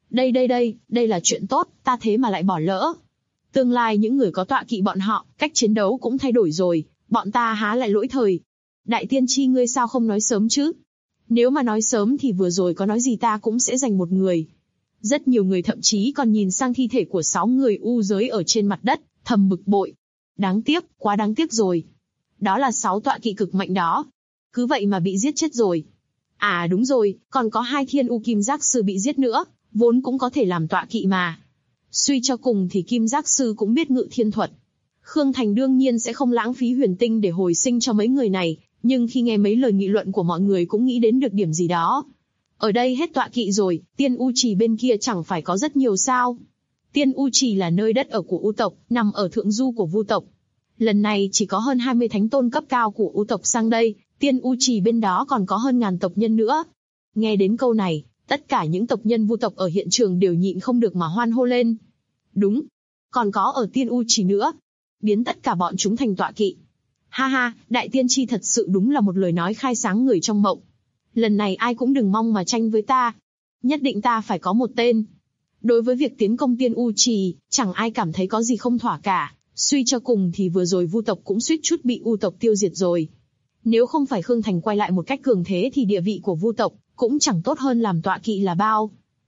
Đây là chuyện tốt, ta thế mà lại bỏ lỡ. Tương lai những người có tọa kỵ bọn họ, cách chiến đấu cũng thay đổi rồi, bọn ta há lại lỗi thời. Đại tiên tri ngươi sao không nói sớm chứ? Nếu mà nói sớm thì vừa rồi có nói gì ta cũng sẽ giành một người. Rất nhiều người thậm chí còn nhìn sang thi thể của 6 người u giới ở trên mặt đất, thầm bực bội. Đáng tiếc, quá đáng tiếc rồi. Đó là 6 tọa kỵ cực mạnh đó. Cứ vậy mà bị giết chết rồi. À đúng rồi, còn có 2 thiên u kim giác sư bị giết nữa, vốn cũng có thể làm tọa kỵ mà. Suy cho cùng thì kim giác sư cũng biết ngự thiên thuật. Khương Thành đương nhiên sẽ không lãng phí huyền tinh để hồi sinh cho mấy người này, nhưng khi nghe mấy lời nghị luận của mọi người cũng nghĩ đến được điểm gì đó. Ở đây hết tọa kỵ rồi, Tiên U Trì bên kia chẳng phải có rất nhiều sao? Tiên U Trì là nơi đất ở của U tộc, nằm ở thượng du của Vu tộc. Lần này chỉ có hơn 20 thánh tôn cấp cao của U tộc sang đây, Tiên U Trì bên đó còn có hơn ngàn tộc nhân nữa. Nghe đến câu này, tất cả những tộc nhân Vu tộc ở hiện trường đều nhịn không được mà hoan hô lên. Đúng, còn có ở Tiên U Trì nữa. Biến tất cả bọn chúng thành tọa kỵ. Ha ha, đại tiên tri thật sự đúng là một lời nói khai sáng người trong mộng. Lần này ai cũng đừng mong mà tranh với ta. Nhất định ta phải có một tên. Đối với việc tiến công Tiên U Trì, chẳng ai cảm thấy có gì không thỏa cả. Suy cho cùng thì vừa rồi Vu tộc cũng suýt chút bị U tộc tiêu diệt rồi. Nếu không phải Khương Thành quay lại một cách cường thế thì địa vị của Vu tộc cũng chẳng tốt hơn làm tọa kỵ là bao.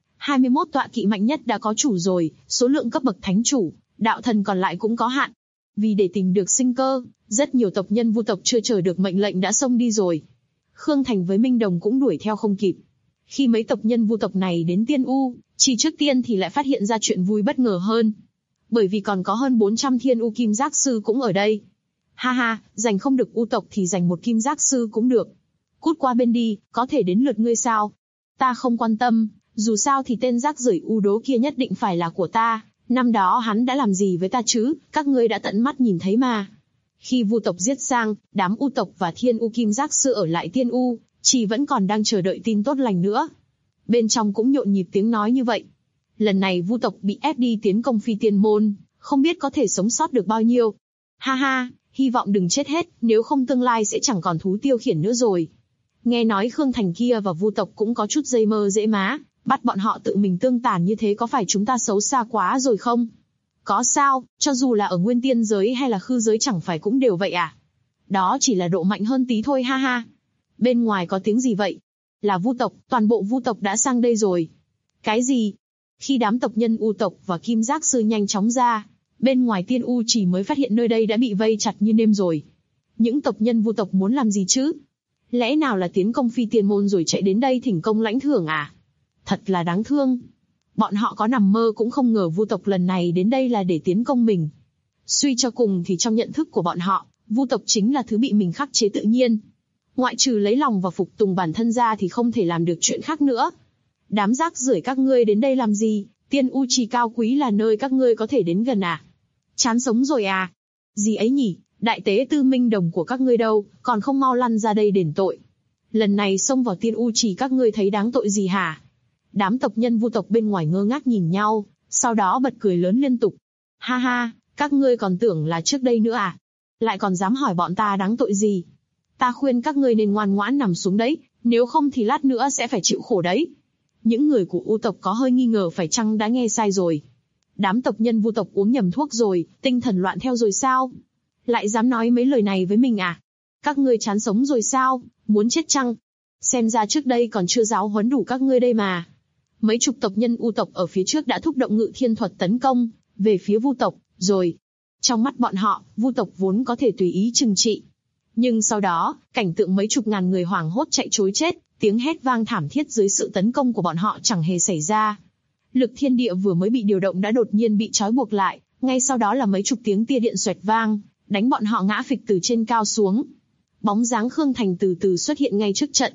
21 tọa kỵ mạnh nhất đã có chủ rồi, số lượng cấp bậc thánh chủ, đạo thần còn lại cũng có hạn. Vì để tìm được sinh cơ, rất nhiều tộc nhân Vu tộc chưa chờ được mệnh lệnh đã xông đi rồi. Khương Thành với Minh Đồng cũng đuổi theo không kịp. Khi mấy tộc nhân Vu tộc này đến Tiên U, chỉ trước tiên thì lại phát hiện ra chuyện vui bất ngờ hơn. Bởi vì còn có hơn 400 thiên U kim giác sư cũng ở đây. Ha ha, giành không được U tộc thì giành một kim giác sư cũng được. Cút qua bên đi, có thể đến lượt ngươi sao? Ta không quan tâm, dù sao thì tên rác rưởi U đố kia nhất định phải là của ta. Năm đó hắn đã làm gì với ta chứ, các ngươi đã tận mắt nhìn thấy mà. Khi Vu tộc giết sang, đám U tộc và thiên U kim giác sư ở lại Tiên U, chỉ vẫn còn đang chờ đợi tin tốt lành nữa. Bên trong cũng nhộn nhịp tiếng nói như vậy. Lần này Vu tộc bị ép đi tiến công Phi Tiên Môn, không biết có thể sống sót được bao nhiêu. Ha ha, hy vọng đừng chết hết, nếu không tương lai sẽ chẳng còn thú tiêu khiển nữa rồi. Nghe nói Khương Thành kia và Vu tộc cũng có chút dây mơ dễ má, bắt bọn họ tự mình tương tàn như thế có phải chúng ta xấu xa quá rồi không? Có sao, cho dù là ở nguyên tiên giới hay là khư giới chẳng phải cũng đều vậy à? Đó chỉ là độ mạnh hơn tí thôi ha ha. Bên ngoài có tiếng gì vậy? Là Vu tộc, toàn bộ Vu tộc đã sang đây rồi. Cái gì? Khi đám tộc nhân U tộc và kim giác sư nhanh chóng ra, bên ngoài Tiên U chỉ mới phát hiện nơi đây đã bị vây chặt như nêm rồi. Những tộc nhân Vu tộc muốn làm gì chứ? Lẽ nào là tiến công Phi Tiên Môn rồi chạy đến đây thỉnh công lãnh thưởng à? Thật là đáng thương. Bọn họ có nằm mơ cũng không ngờ Vu tộc lần này đến đây là để tiến công mình. Suy cho cùng thì trong nhận thức của bọn họ, Vu tộc chính là thứ bị mình khắc chế tự nhiên. Ngoại trừ lấy lòng và phục tùng bản thân ra thì không thể làm được chuyện khác nữa. Đám rác rưởi các ngươi đến đây làm gì? Tiên U Trì cao quý là nơi các ngươi có thể đến gần à? Chán sống rồi à? Gì ấy nhỉ? Đại tế tư Minh Đồng của các ngươi đâu, còn không mau lăn ra đây đền tội. Lần này xông vào Tiên U Trì các ngươi thấy đáng tội gì hả? Đám tộc nhân Vu tộc bên ngoài ngơ ngác nhìn nhau, sau đó bật cười lớn liên tục. Ha ha, các ngươi còn tưởng là trước đây nữa à? Lại còn dám hỏi bọn ta đáng tội gì? Ta khuyên các ngươi nên ngoan ngoãn nằm xuống đấy, nếu không thì lát nữa sẽ phải chịu khổ đấy. Những người của U tộc có hơi nghi ngờ phải chăng đã nghe sai rồi. Đám tộc nhân Vu tộc uống nhầm thuốc rồi, tinh thần loạn theo rồi sao? Lại dám nói mấy lời này với mình à? Các ngươi chán sống rồi sao? Muốn chết chăng? Xem ra trước đây còn chưa giáo huấn đủ các ngươi đây mà. Mấy chục tộc nhân U tộc ở phía trước đã thúc động ngự thiên thuật tấn công về phía Vu tộc, rồi. Trong mắt bọn họ, Vu tộc vốn có thể tùy ý trừng trị. Nhưng sau đó, cảnh tượng mấy chục ngàn người hoảng hốt chạy trối chết, tiếng hét vang thảm thiết dưới sự tấn công của bọn họ chẳng hề xảy ra. Lực thiên địa vừa mới bị điều động đã đột nhiên bị trói buộc lại, ngay sau đó là mấy chục tiếng tia điện xoẹt vang, đánh bọn họ ngã phịch từ trên cao xuống. Bóng dáng Khương Thành từ từ xuất hiện ngay trước trận.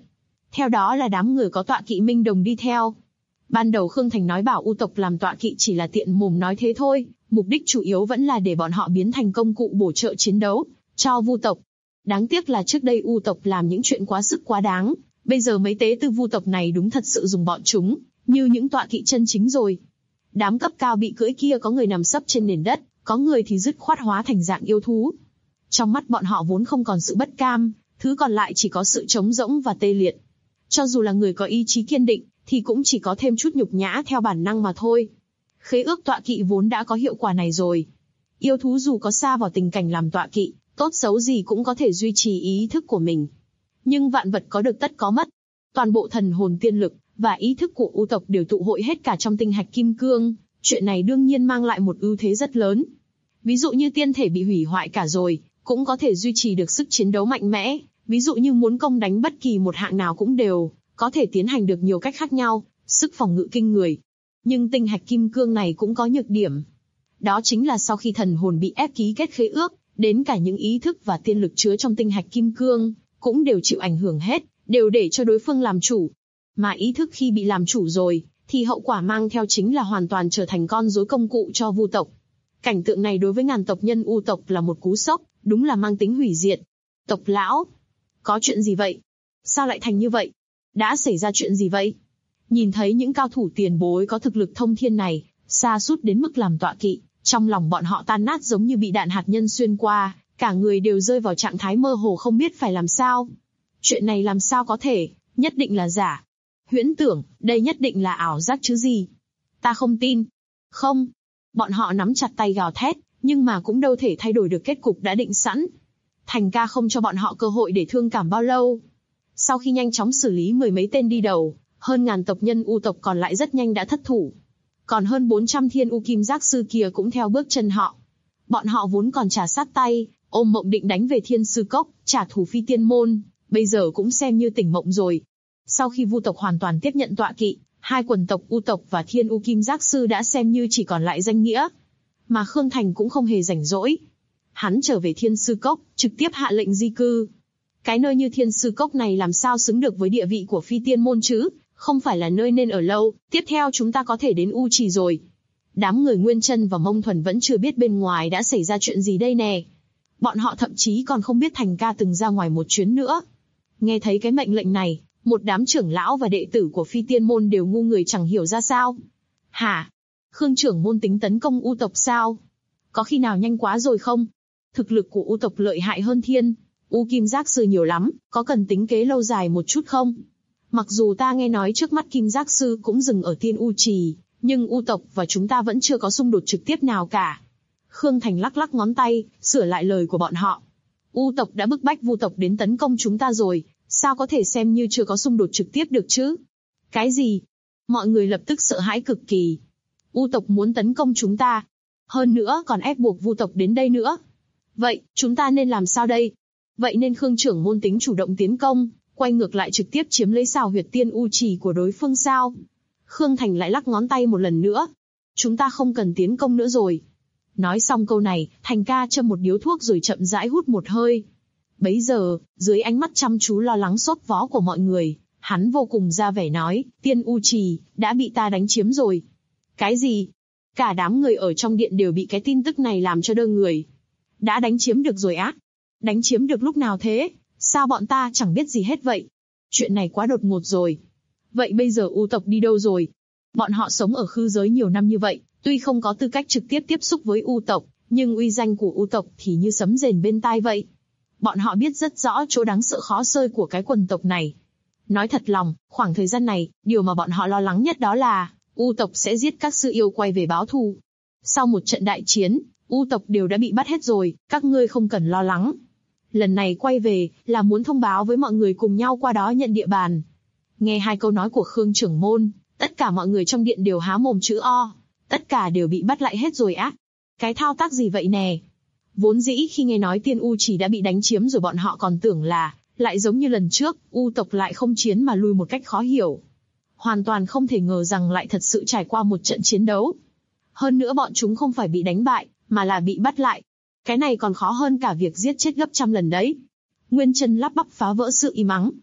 Theo đó là đám người có tọa kỵ Minh Đồng đi theo. Ban đầu Khương Thành nói bảo U tộc làm tọa kỵ chỉ là tiện mồm nói thế thôi, mục đích chủ yếu vẫn là để bọn họ biến thành công cụ bổ trợ chiến đấu cho Vu tộc. Đáng tiếc là trước đây U tộc làm những chuyện quá sức quá đáng, bây giờ mấy tế tư Vu tộc này đúng thật sự dùng bọn chúng như những tọa kỵ chân chính rồi. Đám cấp cao bị cưỡi kia có người nằm sấp trên nền đất, có người thì dứt khoát hóa thành dạng yêu thú. Trong mắt bọn họ vốn không còn sự bất cam, thứ còn lại chỉ có sự trống rỗng và tê liệt. Cho dù là người có ý chí kiên định, thì cũng chỉ có thêm chút nhục nhã theo bản năng mà thôi. Khế ước tọa kỵ vốn đã có hiệu quả này rồi. Yêu thú dù có sa vào tình cảnh làm tọa kỵ, tốt xấu gì cũng có thể duy trì ý thức của mình. Nhưng vạn vật có được tất có mất. Toàn bộ thần hồn tiên lực và ý thức của U tộc đều tụ hội hết cả trong tinh hạch kim cương. Chuyện này đương nhiên mang lại một ưu thế rất lớn. Ví dụ như tiên thể bị hủy hoại cả rồi, cũng có thể duy trì được sức chiến đấu mạnh mẽ. Ví dụ như muốn công đánh bất kỳ một hạng nào cũng đều có thể tiến hành được nhiều cách khác nhau, sức phòng ngự kinh người. Nhưng tinh hạch kim cương này cũng có nhược điểm. Đó chính là sau khi thần hồn bị ép ký kết khế ước, đến cả những ý thức và tiên lực chứa trong tinh hạch kim cương cũng đều chịu ảnh hưởng hết, đều để cho đối phương làm chủ. Mà ý thức khi bị làm chủ rồi, thì hậu quả mang theo chính là hoàn toàn trở thành con rối công cụ cho Vu tộc. Cảnh tượng này đối với ngàn tộc nhân U tộc là một cú sốc, đúng là mang tính hủy diệt. Tộc lão, có chuyện gì vậy? Sao lại thành như vậy? Đã xảy ra chuyện gì vậy? Nhìn thấy những cao thủ tiền bối có thực lực thông thiên này, sa sút đến mức làm tọa kỵ, trong lòng bọn họ tan nát giống như bị đạn hạt nhân xuyên qua, cả người đều rơi vào trạng thái mơ hồ không biết phải làm sao. Chuyện này làm sao có thể, nhất định là giả. Huyễn tưởng, đây nhất định là ảo giác chứ gì. Ta không tin. Không. Bọn họ nắm chặt tay gào thét, nhưng mà cũng đâu thể thay đổi được kết cục đã định sẵn. Thành ca không cho bọn họ cơ hội để thương cảm bao lâu. Sau khi nhanh chóng xử lý mười mấy tên đi đầu, hơn ngàn tộc nhân U tộc còn lại rất nhanh đã thất thủ. Còn hơn 400 thiên U kim giác sư kia cũng theo bước chân họ. Bọn họ vốn còn trà sát tay, ôm mộng định đánh về Thiên Sư Cốc, trả thù Phi Tiên Môn, bây giờ cũng xem như tỉnh mộng rồi. Sau khi Vu tộc hoàn toàn tiếp nhận tọa kỵ, hai quần tộc U tộc và Thiên U kim giác sư đã xem như chỉ còn lại danh nghĩa. Mà Khương Thành cũng không hề rảnh rỗi. Hắn trở về Thiên Sư Cốc, trực tiếp hạ lệnh di cư. Cái nơi như Thiên Sư Cốc này làm sao xứng được với địa vị của Phi Tiên Môn chứ, không phải là nơi nên ở lâu. Tiếp theo chúng ta có thể đến U Trì rồi. Đám người Nguyên Chân và Mông Thuần vẫn chưa biết bên ngoài đã xảy ra chuyện gì đây nè. Bọn họ thậm chí còn không biết Thành ca từng ra ngoài một chuyến nữa. Nghe thấy cái mệnh lệnh này, một đám trưởng lão và đệ tử của Phi Tiên Môn đều ngu người chẳng hiểu ra sao. Hả? Khương trưởng môn tính tấn công U tộc sao? Có khi nào nhanh quá rồi không? Thực lực của U tộc lợi hại hơn Thiên U kim giác sư nhiều lắm, có cần tính kế lâu dài một chút không? Mặc dù ta nghe nói trước mắt kim giác sư cũng dừng ở Tiên U Trì, nhưng U tộc và chúng ta vẫn chưa có xung đột trực tiếp nào cả. Khương Thành lắc lắc ngón tay, sửa lại lời của bọn họ. U tộc đã bức bách Vu tộc đến tấn công chúng ta rồi, sao có thể xem như chưa có xung đột trực tiếp được chứ? Cái gì? Mọi người lập tức sợ hãi cực kỳ. U tộc muốn tấn công chúng ta, hơn nữa còn ép buộc Vu tộc đến đây nữa. Vậy, chúng ta nên làm sao đây? Vậy nên Khương trưởng môn tính chủ động tiến công, quay ngược lại trực tiếp chiếm lấy xào huyệt Tiên U Trì của đối phương sao? Khương Thành lại lắc ngón tay một lần nữa. Chúng ta không cần tiến công nữa rồi. Nói xong câu này, Thành ca châm một điếu thuốc rồi chậm rãi hút một hơi. Bấy giờ, dưới ánh mắt chăm chú lo lắng sốt vó của mọi người, hắn vô cùng ra vẻ nói, Tiên U Trì đã bị ta đánh chiếm rồi. Cái gì? Cả đám người ở trong điện đều bị cái tin tức này làm cho đơ người. Đã đánh chiếm được rồi á? Đánh chiếm được lúc nào thế? Sao bọn ta chẳng biết gì hết vậy? Chuyện này quá đột ngột rồi. Vậy bây giờ U tộc đi đâu rồi? Bọn họ sống ở khư giới nhiều năm như vậy, tuy không có tư cách trực tiếp tiếp xúc với U tộc, nhưng uy danh của U tộc thì như sấm rền bên tai vậy. Bọn họ biết rất rõ chỗ đáng sợ khó xơi của cái quần tộc này. Nói thật lòng, khoảng thời gian này, điều mà bọn họ lo lắng nhất đó là U tộc sẽ giết các sư yêu quay về báo thù. Sau một trận đại chiến, U tộc đều đã bị bắt hết rồi, các ngươi không cần lo lắng. Lần này quay về là muốn thông báo với mọi người cùng nhau qua đó nhận địa bàn. Nghe hai câu nói của Khương trưởng môn, tất cả mọi người trong điện đều há mồm chữ O. Tất cả đều bị bắt lại hết rồi á. Cái thao tác gì vậy nè? Vốn dĩ khi nghe nói Tiên U Trì đã bị đánh chiếm rồi bọn họ còn tưởng là, lại giống như lần trước, U tộc lại không chiến mà lui một cách khó hiểu. Hoàn toàn không thể ngờ rằng lại thật sự trải qua một trận chiến đấu. Hơn nữa bọn chúng không phải bị đánh bại, mà là bị bắt lại. Cái này còn khó hơn cả việc giết chết gấp trăm lần đấy. Nguyên Chân lắp bắp phá vỡ sự im ắng.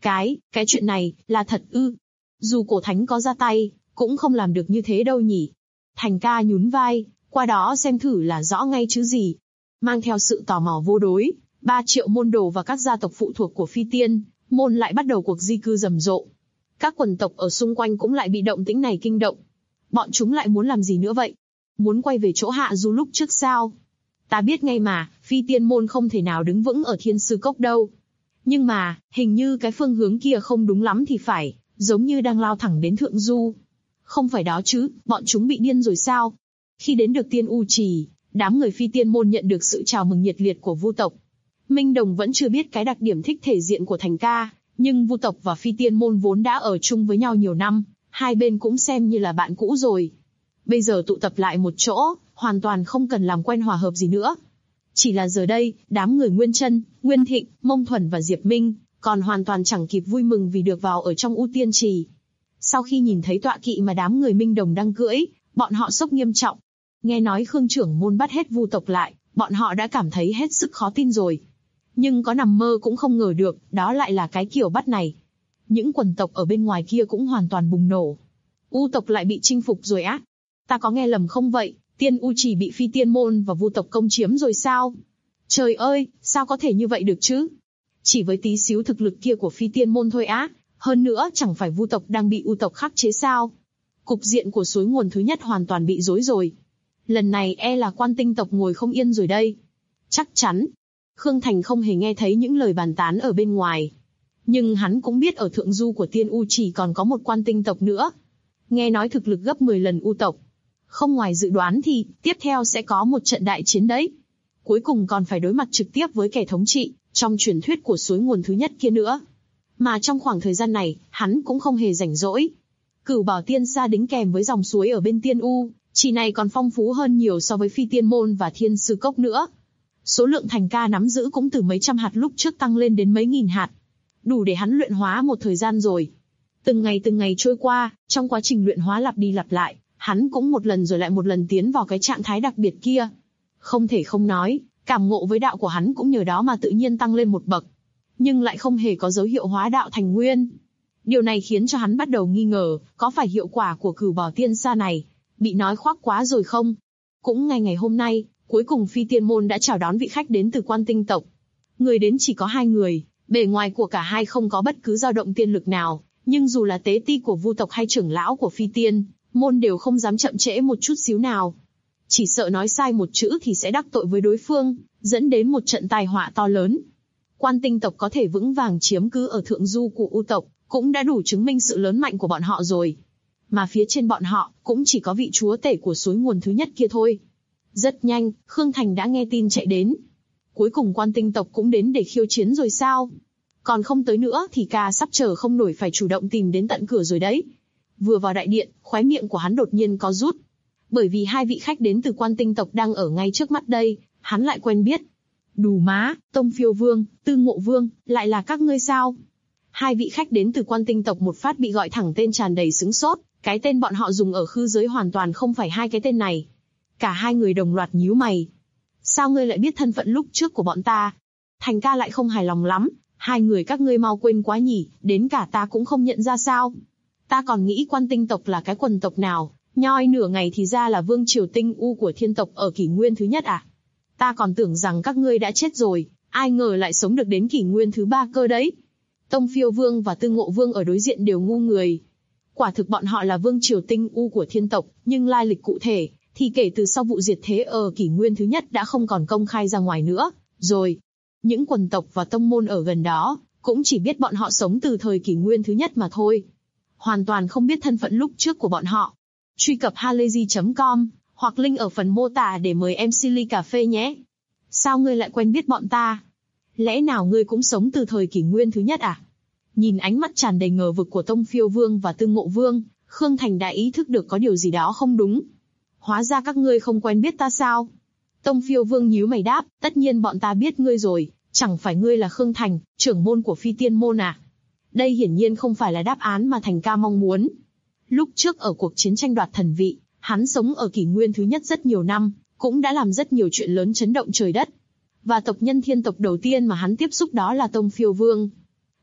Cái chuyện này, là thật ư? Dù cổ thánh có ra tay, cũng không làm được như thế đâu nhỉ. Thành ca nhún vai, qua đó xem thử là rõ ngay chứ gì. Mang theo sự tò mò vô đối, 3 triệu môn đồ và các gia tộc phụ thuộc của Phi Tiên môn lại bắt đầu cuộc di cư rầm rộ. Các quần tộc ở xung quanh cũng lại bị động tĩnh này kinh động. Bọn chúng lại muốn làm gì nữa vậy? Muốn quay về chỗ Hạ Du lúc trước sao? Ta biết ngay mà, Phi Tiên môn không thể nào đứng vững ở Thiên Sư Cốc đâu. Nhưng mà, hình như cái phương hướng kia không đúng lắm thì phải, giống như đang lao thẳng đến Thượng Du. Không phải đó chứ, bọn chúng bị điên rồi sao? Khi đến được Tiên U Trì, đám người Phi Tiên môn nhận được sự chào mừng nhiệt liệt của Vu tộc. Minh Đồng vẫn chưa biết cái đặc điểm thích thể diện của Thành ca, nhưng Vu tộc và Phi Tiên môn vốn đã ở chung với nhau nhiều năm, hai bên cũng xem như là bạn cũ rồi. Bây giờ tụ tập lại một chỗ, hoàn toàn không cần làm quen hòa hợp gì nữa. Chỉ là giờ đây, đám người Nguyên Trân, Nguyên Thịnh, Mông Thuần và Diệp Minh còn hoàn toàn chẳng kịp vui mừng vì được vào ở trong U Tiên Trì. Sau khi nhìn thấy tọa kỵ mà đám người Minh Đồng đang cưỡi, bọn họ sốc nghiêm trọng. Nghe nói Khương trưởng môn bắt hết Vu tộc lại, bọn họ đã cảm thấy hết sức khó tin rồi. Nhưng có nằm mơ cũng không ngờ được, đó lại là cái kiểu bắt này. Những quần tộc ở bên ngoài kia cũng hoàn toàn bùng nổ. U tộc lại bị chinh phục rồi á? Ta có nghe lầm không vậy? Tiên U Trì bị Phi Tiên môn và Vu tộc công chiếm rồi sao? Trời ơi, sao có thể như vậy được chứ? Chỉ với tí xíu thực lực kia của Phi Tiên môn thôi á, hơn nữa chẳng phải Vu tộc đang bị U tộc khắc chế sao? Cục diện của suối nguồn thứ nhất hoàn toàn bị rối rồi. Lần này e là Quan Tinh tộc ngồi không yên rồi đây. Chắc chắn. Khương Thành không hề nghe thấy những lời bàn tán ở bên ngoài. Nhưng hắn cũng biết ở thượng du của Tiên U Trì còn có một Quan Tinh tộc nữa. Nghe nói thực lực gấp 10 lần U tộc. Không ngoài dự đoán thì, tiếp theo sẽ có một trận đại chiến đấy. Cuối cùng còn phải đối mặt trực tiếp với kẻ thống trị, trong truyền thuyết của suối nguồn thứ nhất kia nữa. Mà trong khoảng thời gian này, hắn cũng không hề rảnh rỗi. Cửu Bảo Tiên Sa đính kèm với dòng suối ở bên Tiên U, chỉ này còn phong phú hơn nhiều so với Phi Tiên môn và Thiên Sư Cốc nữa. Số lượng Thành ca nắm giữ cũng từ mấy trăm hạt lúc trước tăng lên đến mấy nghìn hạt. Đủ để hắn luyện hóa một thời gian rồi. Từng ngày trôi qua, trong quá trình luyện hóa lặp đi lặp lại, hắn cũng một lần rồi lại một lần tiến vào cái trạng thái đặc biệt kia. Không thể không nói, cảm ngộ với đạo của hắn cũng nhờ đó mà tự nhiên tăng lên một bậc. Nhưng lại không hề có dấu hiệu hóa đạo thành nguyên. Điều này khiến cho hắn bắt đầu nghi ngờ, có phải hiệu quả của Cửu Bảo Tiên Sa này bị nói khoác quá rồi không? Cũng ngay ngày hôm nay, cuối cùng Phi Tiên môn đã chào đón vị khách đến từ Quan Tinh tộc. Người đến chỉ có 2 người, bề ngoài của cả hai không có bất cứ dao động tiên lực nào, nhưng dù là tế ti của Vu tộc hay trưởng lão của Phi Tiên môn đều không dám chậm trễ một chút xíu nào. Chỉ sợ nói sai một chữ thì sẽ đắc tội với đối phương, dẫn đến một trận tai họa to lớn. Quan Tinh tộc có thể vững vàng chiếm cứ ở thượng du của U tộc, cũng đã đủ chứng minh sự lớn mạnh của bọn họ rồi. Mà phía trên bọn họ, cũng chỉ có vị chúa tể của suối nguồn thứ nhất kia thôi. Rất nhanh, Khương Thành đã nghe tin chạy đến. Cuối cùng Quan Tinh tộc cũng đến để khiêu chiến rồi sao? Còn không tới nữa thì ca sắp chờ không nổi phải chủ động tìm đến tận cửa rồi đấy. Vừa vào đại điện, khóe miệng của hắn đột nhiên có rút. Bởi vì 2 vị khách đến từ Quan Tinh tộc đang ở ngay trước mắt đây, hắn lại quen biết. Đù má, Tông Phiêu Vương, Tư Ngộ Vương, lại là các ngươi sao? 2 vị khách đến từ Quan Tinh tộc một phát bị gọi thẳng tên tràn đầy sững sốt, cái tên bọn họ dùng ở khư giới hoàn toàn không phải 2 cái tên này. Cả 2 người đồng loạt nhíu mày. Sao ngươi lại biết thân phận lúc trước của bọn ta? Thành ca lại không hài lòng lắm, 2 người các ngươi mau quên quá nhỉ, đến cả ta cũng không nhận ra sao? Ta còn nghĩ Quan Tinh tộc là cái quần tộc nào, nhoi nửa ngày thì ra là vương triều Tinh U của Thiên tộc ở kỷ nguyên thứ nhất à? Ta còn tưởng rằng các ngươi đã chết rồi, ai ngờ lại sống được đến kỷ nguyên thứ 3 cơ đấy. Tông Phiêu Vương và Tư Ngộ Vương ở đối diện đều ngu người. Quả thực bọn họ là vương triều Tinh U của Thiên tộc, nhưng lai lịch cụ thể thì kể từ sau vụ diệt thế ở kỷ nguyên thứ nhất đã không còn công khai ra ngoài nữa, rồi. Những quần tộc và tông môn ở gần đó cũng chỉ biết bọn họ sống từ thời kỷ nguyên thứ nhất mà thôi. Hoàn toàn không biết thân phận lúc trước của bọn họ. Truy cập halayzi.com hoặc link ở phần mô tả để mời MC ly cà phê nhé. Sao ngươi lại quen biết bọn ta? Lẽ nào ngươi cũng sống từ thời kỷ nguyên thứ nhất à? Nhìn ánh mắt tràn đầy ngờ vực của Tông Phiêu Vương và Tư Ngộ Vương, Khương Thành đã ý thức được có điều gì đó không đúng. Hóa ra các ngươi không quen biết ta sao? Tông Phiêu Vương nhíu mày đáp, tất nhiên bọn ta biết ngươi rồi, chẳng phải ngươi là Khương Thành, trưởng môn của Phi Tiên môn à? Đây hiển nhiên không phải là đáp án mà Thành ca mong muốn. Lúc trước ở cuộc chiến tranh đoạt thần vị, hắn sống ở kỷ nguyên thứ nhất rất nhiều năm, cũng đã làm rất nhiều chuyện lớn chấn động trời đất. Và tộc nhân Thiên tộc đầu tiên mà hắn tiếp xúc đó là Tông Phiêu Vương.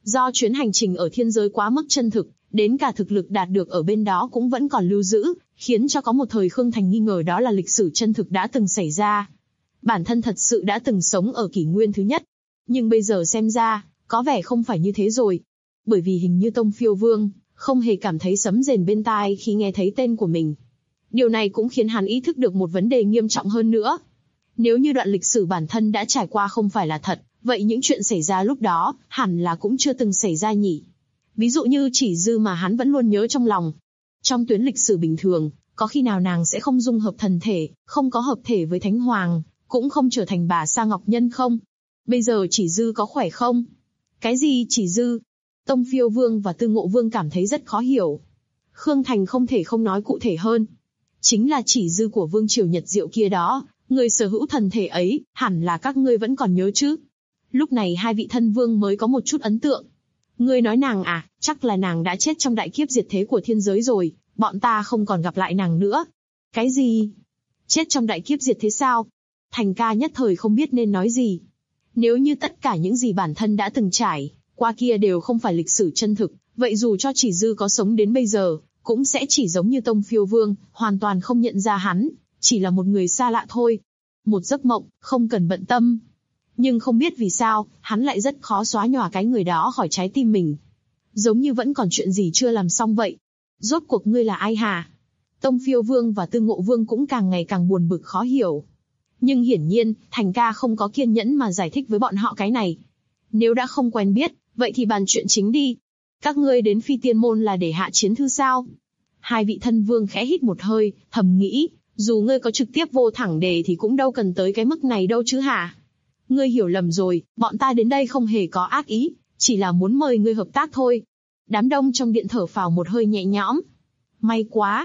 Do chuyến hành trình ở thiên giới quá mức chân thực, đến cả thực lực đạt được ở bên đó cũng vẫn còn lưu giữ, khiến cho có một thời Khương Thành nghi ngờ đó là lịch sử chân thực đã từng xảy ra. Bản thân thật sự đã từng sống ở kỷ nguyên thứ nhất. Nhưng bây giờ xem ra, có vẻ không phải như thế rồi. Bởi vì hình như Tông Phiêu Vương không hề cảm thấy sấm rền bên tai khi nghe thấy tên của mình. Điều này cũng khiến hắn ý thức được một vấn đề nghiêm trọng hơn nữa. Nếu như đoạn lịch sử bản thân đã trải qua không phải là thật, vậy những chuyện xảy ra lúc đó, hẳn là cũng chưa từng xảy ra nhỉ. Ví dụ như Chỉ Dư mà hắn vẫn luôn nhớ trong lòng. Trong tuyến lịch sử bình thường, có khi nào nàng sẽ không dung hợp thần thể, không có hợp thể với Thánh Hoàng, cũng không trở thành bà Sa Ngọc Nhân không? Bây giờ Chỉ Dư có khỏe không? Cái gì Chỉ Dư? Tông Phiêu Vương và Tư Ngộ Vương cảm thấy rất khó hiểu. Khương Thành không thể không nói cụ thể hơn. Chính là Chỉ Dư của Vương Triều Nhật Diệu kia đó, người sở hữu thần thể ấy, hẳn là các ngươi vẫn còn nhớ chứ? Lúc này hai vị thân vương mới có một chút ấn tượng. Ngươi nói nàng à, chắc là nàng đã chết trong đại kiếp diệt thế của thiên giới rồi, bọn ta không còn gặp lại nàng nữa. Cái gì? Chết trong đại kiếp diệt thế sao? Thành ca nhất thời không biết nên nói gì. Nếu như tất cả những gì bản thân đã từng trải qua kia đều không phải lịch sử chân thực, vậy dù cho Chỉ Dư có sống đến bây giờ, cũng sẽ chỉ giống như Tông Phiêu Vương, hoàn toàn không nhận ra hắn, chỉ là một người xa lạ thôi. Một giấc mộng, không cần bận tâm. Nhưng không biết vì sao, hắn lại rất khó xóa nhòa cái người đó khỏi trái tim mình. Giống như vẫn còn chuyện gì chưa làm xong vậy. Rốt cuộc ngươi là ai hả? Tông Phiêu Vương và Tư Ngộ Vương cũng càng ngày càng buồn bực khó hiểu. Nhưng hiển nhiên, Thành ca không có kiên nhẫn mà giải thích với bọn họ cái này. Nếu đã không quen biết, vậy thì bàn chuyện chính đi. Các ngươi đến Phi Tiên Môn là để hạ chiến thư sao? Hai vị thân vương khẽ hít một hơi, thầm nghĩ, dù ngươi có trực tiếp vô thẳng đề thì cũng đâu cần tới cái mức này đâu chứ hả? Ngươi hiểu lầm rồi, bọn ta đến đây không hề có ác ý, chỉ là muốn mời ngươi hợp tác thôi. Đám đông trong điện thở phào một hơi nhẹ nhõm. May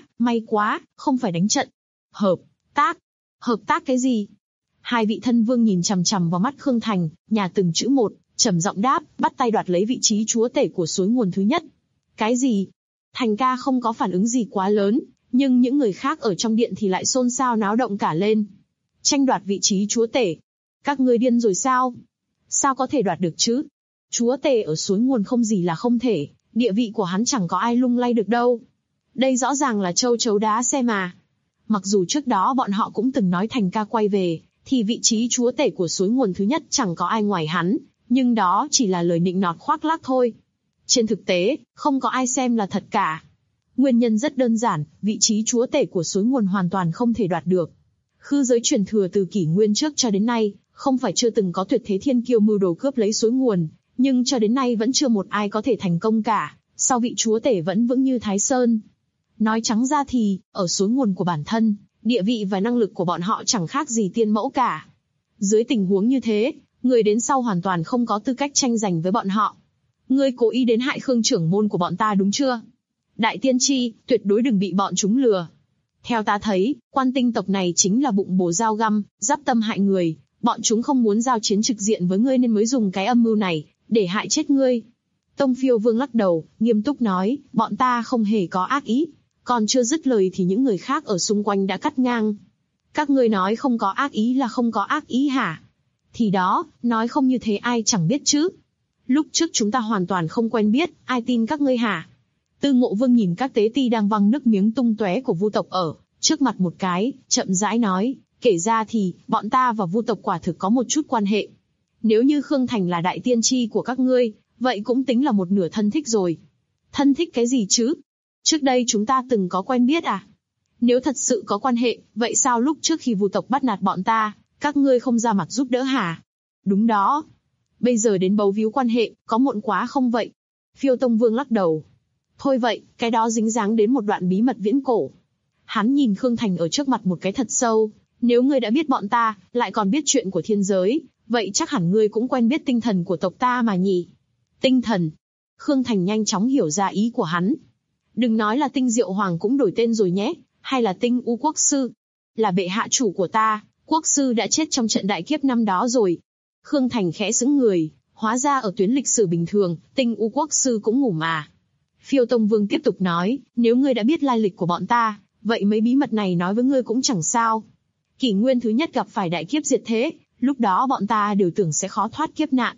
quá, không phải đánh trận. Hợp tác cái gì? Hai vị thân vương nhìn chằm chằm vào mắt Khương Thành, nhà từng chữ một, trầm giọng đáp, bắt tay đoạt lấy vị trí chúa tể của suối nguồn thứ nhất. Cái gì? Thành ca không có phản ứng gì quá lớn, nhưng những người khác ở trong điện thì lại xôn xao náo động cả lên. Tranh đoạt vị trí chúa tể. Các ngươi điên rồi sao? Sao có thể đoạt được chứ? Chúa tể ở suối nguồn không gì là không thể, địa vị của hắn chẳng có ai lung lay được đâu. Đây rõ ràng là châu chấu đá xe mà. Mặc dù trước đó bọn họ cũng từng nói Thành ca quay về, thì vị trí chúa tể của suối nguồn thứ nhất chẳng có ai ngoài hắn, nhưng đó chỉ là lời nịnh nọt khoác lác thôi. Trên thực tế, không có ai xem là thật cả. Nguyên nhân rất đơn giản, vị trí chúa tể của suối nguồn hoàn toàn không thể đoạt được. Khư giới truyền thừa từ kỷ nguyên trước cho đến nay, không phải chưa từng có tuyệt thế thiên kiêu mưu đồ cướp lấy suối nguồn, nhưng cho đến nay vẫn chưa một ai có thể thành công cả, sau vị chúa tể vẫn vững như Thái Sơn. Nói trắng ra thì, ở suối nguồn của bản thân, địa vị và năng lực của bọn họ chẳng khác gì tiên mẫu cả. Dưới tình huống như thế, người đến sau hoàn toàn không có tư cách tranh giành với bọn họ. Ngươi cố ý đến hại Khương trưởng môn của bọn ta đúng chưa? Đại tiên tri, tuyệt đối đừng bị bọn chúng lừa. Theo ta thấy, Quan Tinh tộc này chính là bụng bồ dao găm, giáp tâm hại người. Bọn chúng không muốn giao chiến trực diện với ngươi nên mới dùng cái âm mưu này, để hại chết ngươi. Tông Phiêu Vương lắc đầu, nghiêm túc nói, bọn ta không hề có ác ý. Còn chưa dứt lời thì những người khác ở xung quanh đã cắt ngang. Các ngươi nói không có ác ý là không có ác ý hả? Thì đó, nói không như thế ai chẳng biết chứ. Lúc trước chúng ta hoàn toàn không quen biết, ai tin các ngươi hả? Tư Ngộ Vương nhìn các tế ti đang văng nước miếng tung tóe của Vu tộc ở trước mặt một cái, chậm rãi nói, kể ra thì, bọn ta và Vu tộc quả thực có một chút quan hệ. Nếu như Khương Thành là đại tiên tri của các ngươi, vậy cũng tính là một nửa thân thích rồi. Thân thích cái gì chứ? Trước đây chúng ta từng có quen biết à? Nếu thật sự có quan hệ, vậy sao lúc trước khi Vu tộc bắt nạt bọn ta, các ngươi không ra mặt giúp đỡ hả? Đúng đó. Bây giờ đến bấu víu quan hệ, có muộn quá không vậy? Phiêu Tông Vương lắc đầu. Thôi vậy, cái đó dính dáng đến một đoạn bí mật viễn cổ. Hắn nhìn Khương Thành ở trước mặt một cái thật sâu. Nếu ngươi đã biết bọn ta, lại còn biết chuyện của thiên giới, vậy chắc hẳn ngươi cũng quen biết tinh thần của tộc ta mà nhỉ? Tinh thần. Khương Thành nhanh chóng hiểu ra ý của hắn. Đừng nói là Tinh Diệu Hoàng cũng đổi tên rồi nhé, hay là Tinh U Quốc Sư. Là bệ hạ chủ của ta, Quốc Sư đã chết trong trận đại kiếp năm đó rồi. Khương Thành khẽ sững người, hóa ra ở tuyến lịch sử bình thường, Tinh U Quốc Sư cũng ngủ mà. Phiêu Tông Vương tiếp tục nói, nếu ngươi đã biết lai lịch của bọn ta, vậy mấy bí mật này nói với ngươi cũng chẳng sao. Kỷ nguyên thứ nhất gặp phải đại kiếp diệt thế, lúc đó bọn ta đều tưởng sẽ khó thoát kiếp nạn.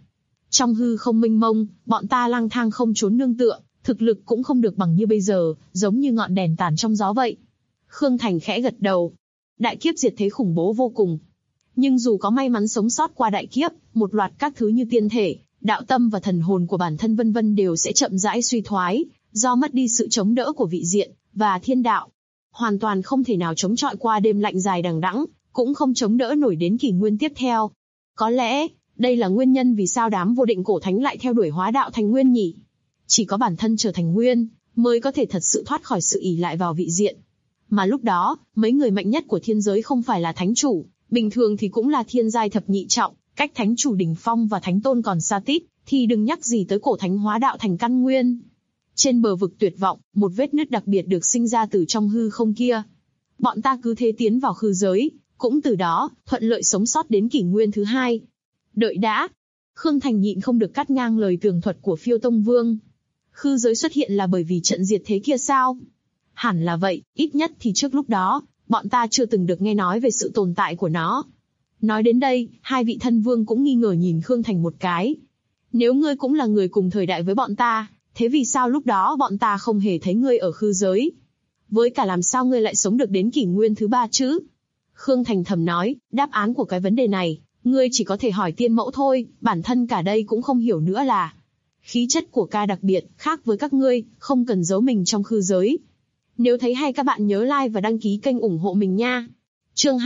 Trong hư không mênh mông, bọn ta lang thang không trốn nương tựa, thực lực cũng không được bằng như bây giờ, giống như ngọn đèn tàn trong gió vậy. Khương Thành khẽ gật đầu. Đại kiếp diệt thế khủng bố vô cùng. Nhưng dù có may mắn sống sót qua đại kiếp, một loạt các thứ như tiên thể, đạo tâm và thần hồn của bản thân vân vân đều sẽ chậm rãi suy thoái, do mất đi sự chống đỡ của vị diện và thiên đạo. Hoàn toàn không thể nào chống chọi qua đêm lạnh dài đằng đẵng, cũng không chống đỡ nổi đến kỷ nguyên tiếp theo. Có lẽ, đây là nguyên nhân vì sao đám vô định cổ thánh lại theo đuổi hóa đạo thành nguyên nhỉ? Chỉ có bản thân trở thành nguyên, mới có thể thật sự thoát khỏi sự ỷ lại vào vị diện. Mà lúc đó, mấy người mạnh nhất của thiên giới không phải là thánh chủ, bình thường thì cũng là thiên giai thập nhị trọng, cách thánh chủ đỉnh phong và thánh tôn còn xa tít, thì đừng nhắc gì tới cổ thánh hóa đạo thành căn nguyên. Trên bờ vực tuyệt vọng, một vết nứt đặc biệt được sinh ra từ trong hư không kia. Bọn ta cứ thế tiến vào hư giới, cũng từ đó, thuận lợi sống sót đến kỷ nguyên thứ 2. Đợi đã. Khương Thành nhịn không được cắt ngang lời tường thuật của Phiêu Tông Vương. Hư giới xuất hiện là bởi vì trận diệt thế kia sao? Hẳn là vậy, ít nhất thì trước lúc đó, bọn ta chưa từng được nghe nói về sự tồn tại của nó. Nói đến đây, hai vị thân vương cũng nghi ngờ nhìn Khương Thành một cái. Nếu ngươi cũng là người cùng thời đại với bọn ta, thế vì sao lúc đó bọn ta không hề thấy ngươi ở hư giới? Với cả làm sao ngươi lại sống được đến kỷ nguyên thứ 3 chứ? Khương Thành thầm nói, đáp án của cái vấn đề này, ngươi chỉ có thể hỏi tiên mẫu thôi, bản thân cả đây cũng không hiểu nữa là. Khí chất của ca đặc biệt, khác với các ngươi, không cần giấu mình trong hư giới. Nếu thấy hay các bạn nhớ like và đăng ký kênh ủng hộ mình nha. Chương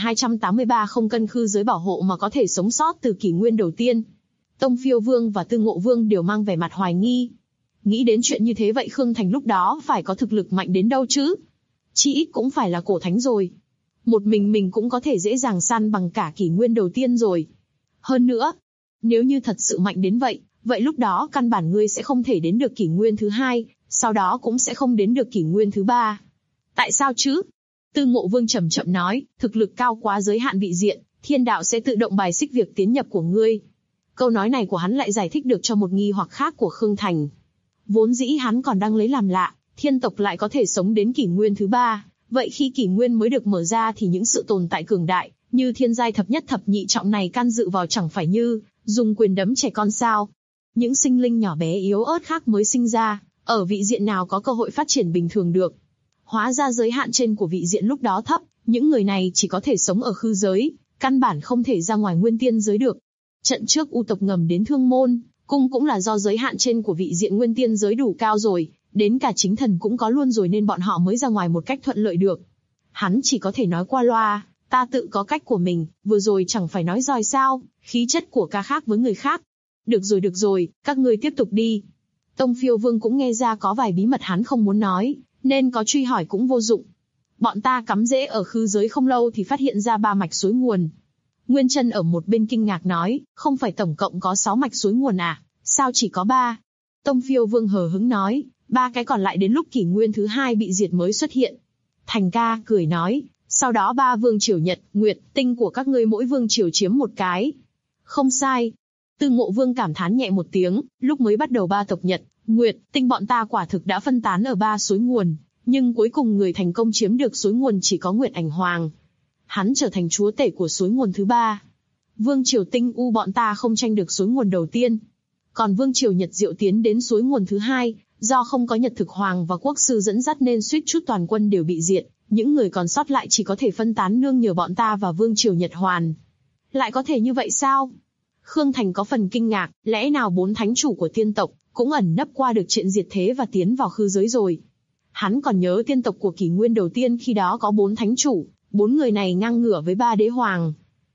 2283 không cần hư giới bảo hộ mà có thể sống sót từ kỷ nguyên đầu tiên. Tông Phiêu Vương và Tư Ngộ Vương đều mang vẻ mặt hoài nghi. Nghĩ đến chuyện như thế vậy Khương Thành lúc đó phải có thực lực mạnh đến đâu chứ? Chỉ ít cũng phải là cổ thánh rồi. Một mình cũng có thể dễ dàng săn bằng cả kỷ nguyên đầu tiên rồi. Hơn nữa, nếu như thật sự mạnh đến vậy, vậy lúc đó căn bản ngươi sẽ không thể đến được kỷ nguyên thứ 2, sau đó cũng sẽ không đến được kỷ nguyên thứ 3. Tại sao chứ? Tư Ngộ Vương chậm chậm nói, thực lực cao quá giới hạn vị diện, thiên đạo sẽ tự động bài xích việc tiến nhập của ngươi. Câu nói này của hắn lại giải thích được cho một nghi hoặc khác của Khương Thành. Vốn dĩ hắn còn đang lấy làm lạ, thiên tộc lại có thể sống đến kỷ nguyên thứ 3, vậy khi kỷ nguyên mới được mở ra thì những sự tồn tại cường đại, như thiên giai thập nhất thập nhị trọng này can dự vào chẳng phải như dùng quyền đấm trẻ con sao? Những sinh linh nhỏ bé yếu ớt khác mới sinh ra, ở vị diện nào có cơ hội phát triển bình thường được. Hóa ra giới hạn trên của vị diện lúc đó thấp, những người này chỉ có thể sống ở hư giới, căn bản không thể ra ngoài nguyên tiên giới được. Trận trước U tộc ngầm đến Thương Môn Cung cũng là do giới hạn trên của vị diện nguyên tiên giới đủ cao rồi, đến cả chính thần cũng có luôn rồi nên bọn họ mới ra ngoài một cách thuận lợi được. Hắn chỉ có thể nói qua loa, ta tự có cách của mình, vừa rồi chẳng phải nói rồi sao, khí chất của ca khác với người khác. Được rồi, các ngươi tiếp tục đi. Tông Phiêu Vương cũng nghe ra có vài bí mật hắn không muốn nói, nên có truy hỏi cũng vô dụng. Bọn ta cắm rễ ở hư giới không lâu thì phát hiện ra 3 mạch suối nguồn. Nguyên Chân ở một bên kinh ngạc nói, không phải tổng cộng có 6 mạch suối nguồn à, sao chỉ có 3? Tông Phiêu Vương hờ hững nói, 3 cái còn lại đến lúc kỷ nguyên thứ 2 bị diệt mới xuất hiện. Thành ca cười nói, sau đó 3 vương triều Nhật, Nguyệt, Tinh của các ngươi mỗi vương triều chiếm một cái. Không sai. Tư Ngộ Vương cảm thán nhẹ một tiếng, lúc mới bắt đầu 3 tộc Nhật, Nguyệt, Tinh bọn ta quả thực đã phân tán ở 3 suối nguồn, nhưng cuối cùng người thành công chiếm được suối nguồn chỉ có Nguyệt Ảnh Hoàng. Hắn trở thành chúa tể của suối nguồn thứ 3. Vương triều Tinh U bọn ta không tranh được suối nguồn đầu tiên. Còn vương triều Nhật Diệu tiến đến suối nguồn thứ 2, do không có Nhật Thực Hoàng và Quốc sư dẫn dắt nên suýt chút toàn quân đều bị diệt, những người còn sót lại chỉ có thể phân tán nương nhờ bọn ta và vương triều Nhật Hoàn. Lại có thể như vậy sao? Khương Thành có phần kinh ngạc, lẽ nào 4 thánh chủ của tiên tộc cũng ẩn nấp qua được chuyện diệt thế và tiến vào hư giới rồi? Hắn còn nhớ tiên tộc của kỷ nguyên đầu tiên khi đó có 4 thánh chủ, 4 người này ngang ngửa với 3 đế hoàng.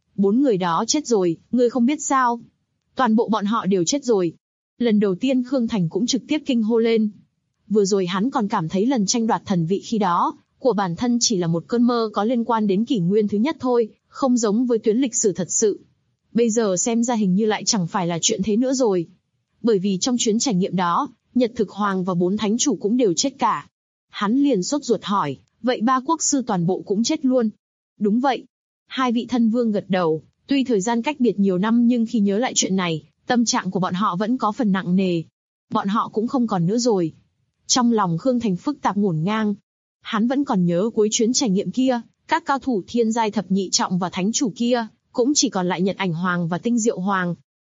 4 người đó chết rồi, ngươi không biết sao? Toàn bộ bọn họ đều chết rồi. Lần đầu tiên Khương Thành cũng trực tiếp kinh hô lên. Vừa rồi hắn còn cảm thấy lần tranh đoạt thần vị khi đó, của bản thân chỉ là một cơn mơ có liên quan đến kỷ nguyên thứ nhất thôi, không giống với tuyến lịch sử thật sự. Bây giờ xem ra hình như lại chẳng phải là chuyện thế nữa rồi. Bởi vì trong chuyến trải nghiệm đó, Nhật Thực Hoàng và 4 thánh chủ cũng đều chết cả. Hắn liền sốt ruột hỏi, vậy 3 quốc sư toàn bộ cũng chết luôn? Đúng vậy. 2 vị thân vương gật đầu, tuy thời gian cách biệt nhiều năm nhưng khi nhớ lại chuyện này, tâm trạng của bọn họ vẫn có phần nặng nề. Bọn họ cũng không còn nữa rồi. Trong lòng Khương Thành phức tạp ngổn ngang. Hắn vẫn còn nhớ cuối chuyến trải nghiệm kia, các cao thủ thiên giai thập nhị trọng và thánh chủ kia, cũng chỉ còn lại Nhật Ảnh Hoàng và Tinh Diệu Hoàng.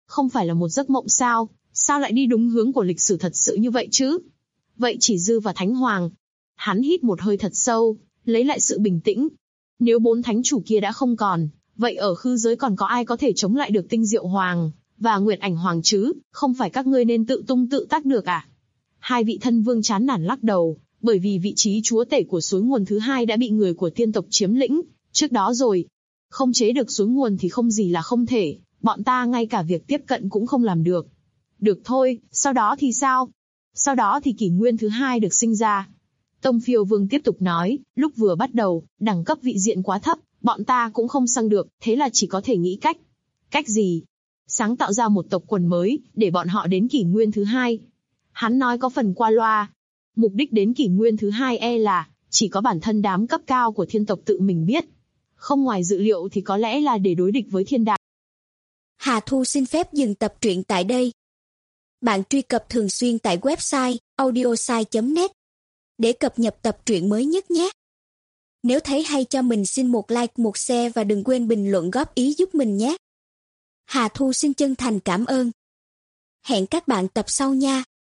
Không phải là một giấc mộng sao? Sao lại đi đúng hướng của lịch sử thật sự như vậy chứ? Vậy chỉ dư và Thánh Hoàng. Hắn hít một hơi thật sâu, lấy lại sự bình tĩnh. Nếu 4 thánh chủ kia đã không còn, vậy ở khư giới còn có ai có thể chống lại được Tinh Diệu Hoàng và Nguyệt Ảnh Hoàng chứ? Không phải các ngươi nên tự tung tự tác được à? Hai vị thân vương chán nản lắc đầu, bởi vì vị trí chúa tể của suối nguồn thứ hai đã bị người của tiên tộc chiếm lĩnh trước đó rồi. Không chế được suối nguồn thì không gì là không thể, bọn ta ngay cả việc tiếp cận cũng không làm được. Được thôi, sau đó thì sao? Sau đó thì kỷ nguyên thứ hai được sinh ra. Tông Phiêu Vương tiếp tục nói, lúc vừa bắt đầu, đẳng cấp vị diện quá thấp, bọn ta cũng không săn được, thế là chỉ có thể nghĩ cách. Cách gì? Sáng tạo ra một tộc quần mới, để bọn họ đến kỷ nguyên thứ hai. Hắn nói có phần qua loa. Mục đích đến kỷ nguyên thứ hai là, chỉ có bản thân đám cấp cao của thiên tộc tự mình biết. Không ngoài dự liệu thì có lẽ là để đối địch với thiên đạo. Hà Thu xin phép dừng tập truyện tại đây. Bạn truy cập thường xuyên tại website audiosai.net để cập nhật tập truyện mới nhất nhé. Nếu thấy hay cho mình xin một like, một share và đừng quên bình luận góp ý giúp mình nhé. Hà Thu xin chân thành cảm ơn. Hẹn các bạn tập sau nha.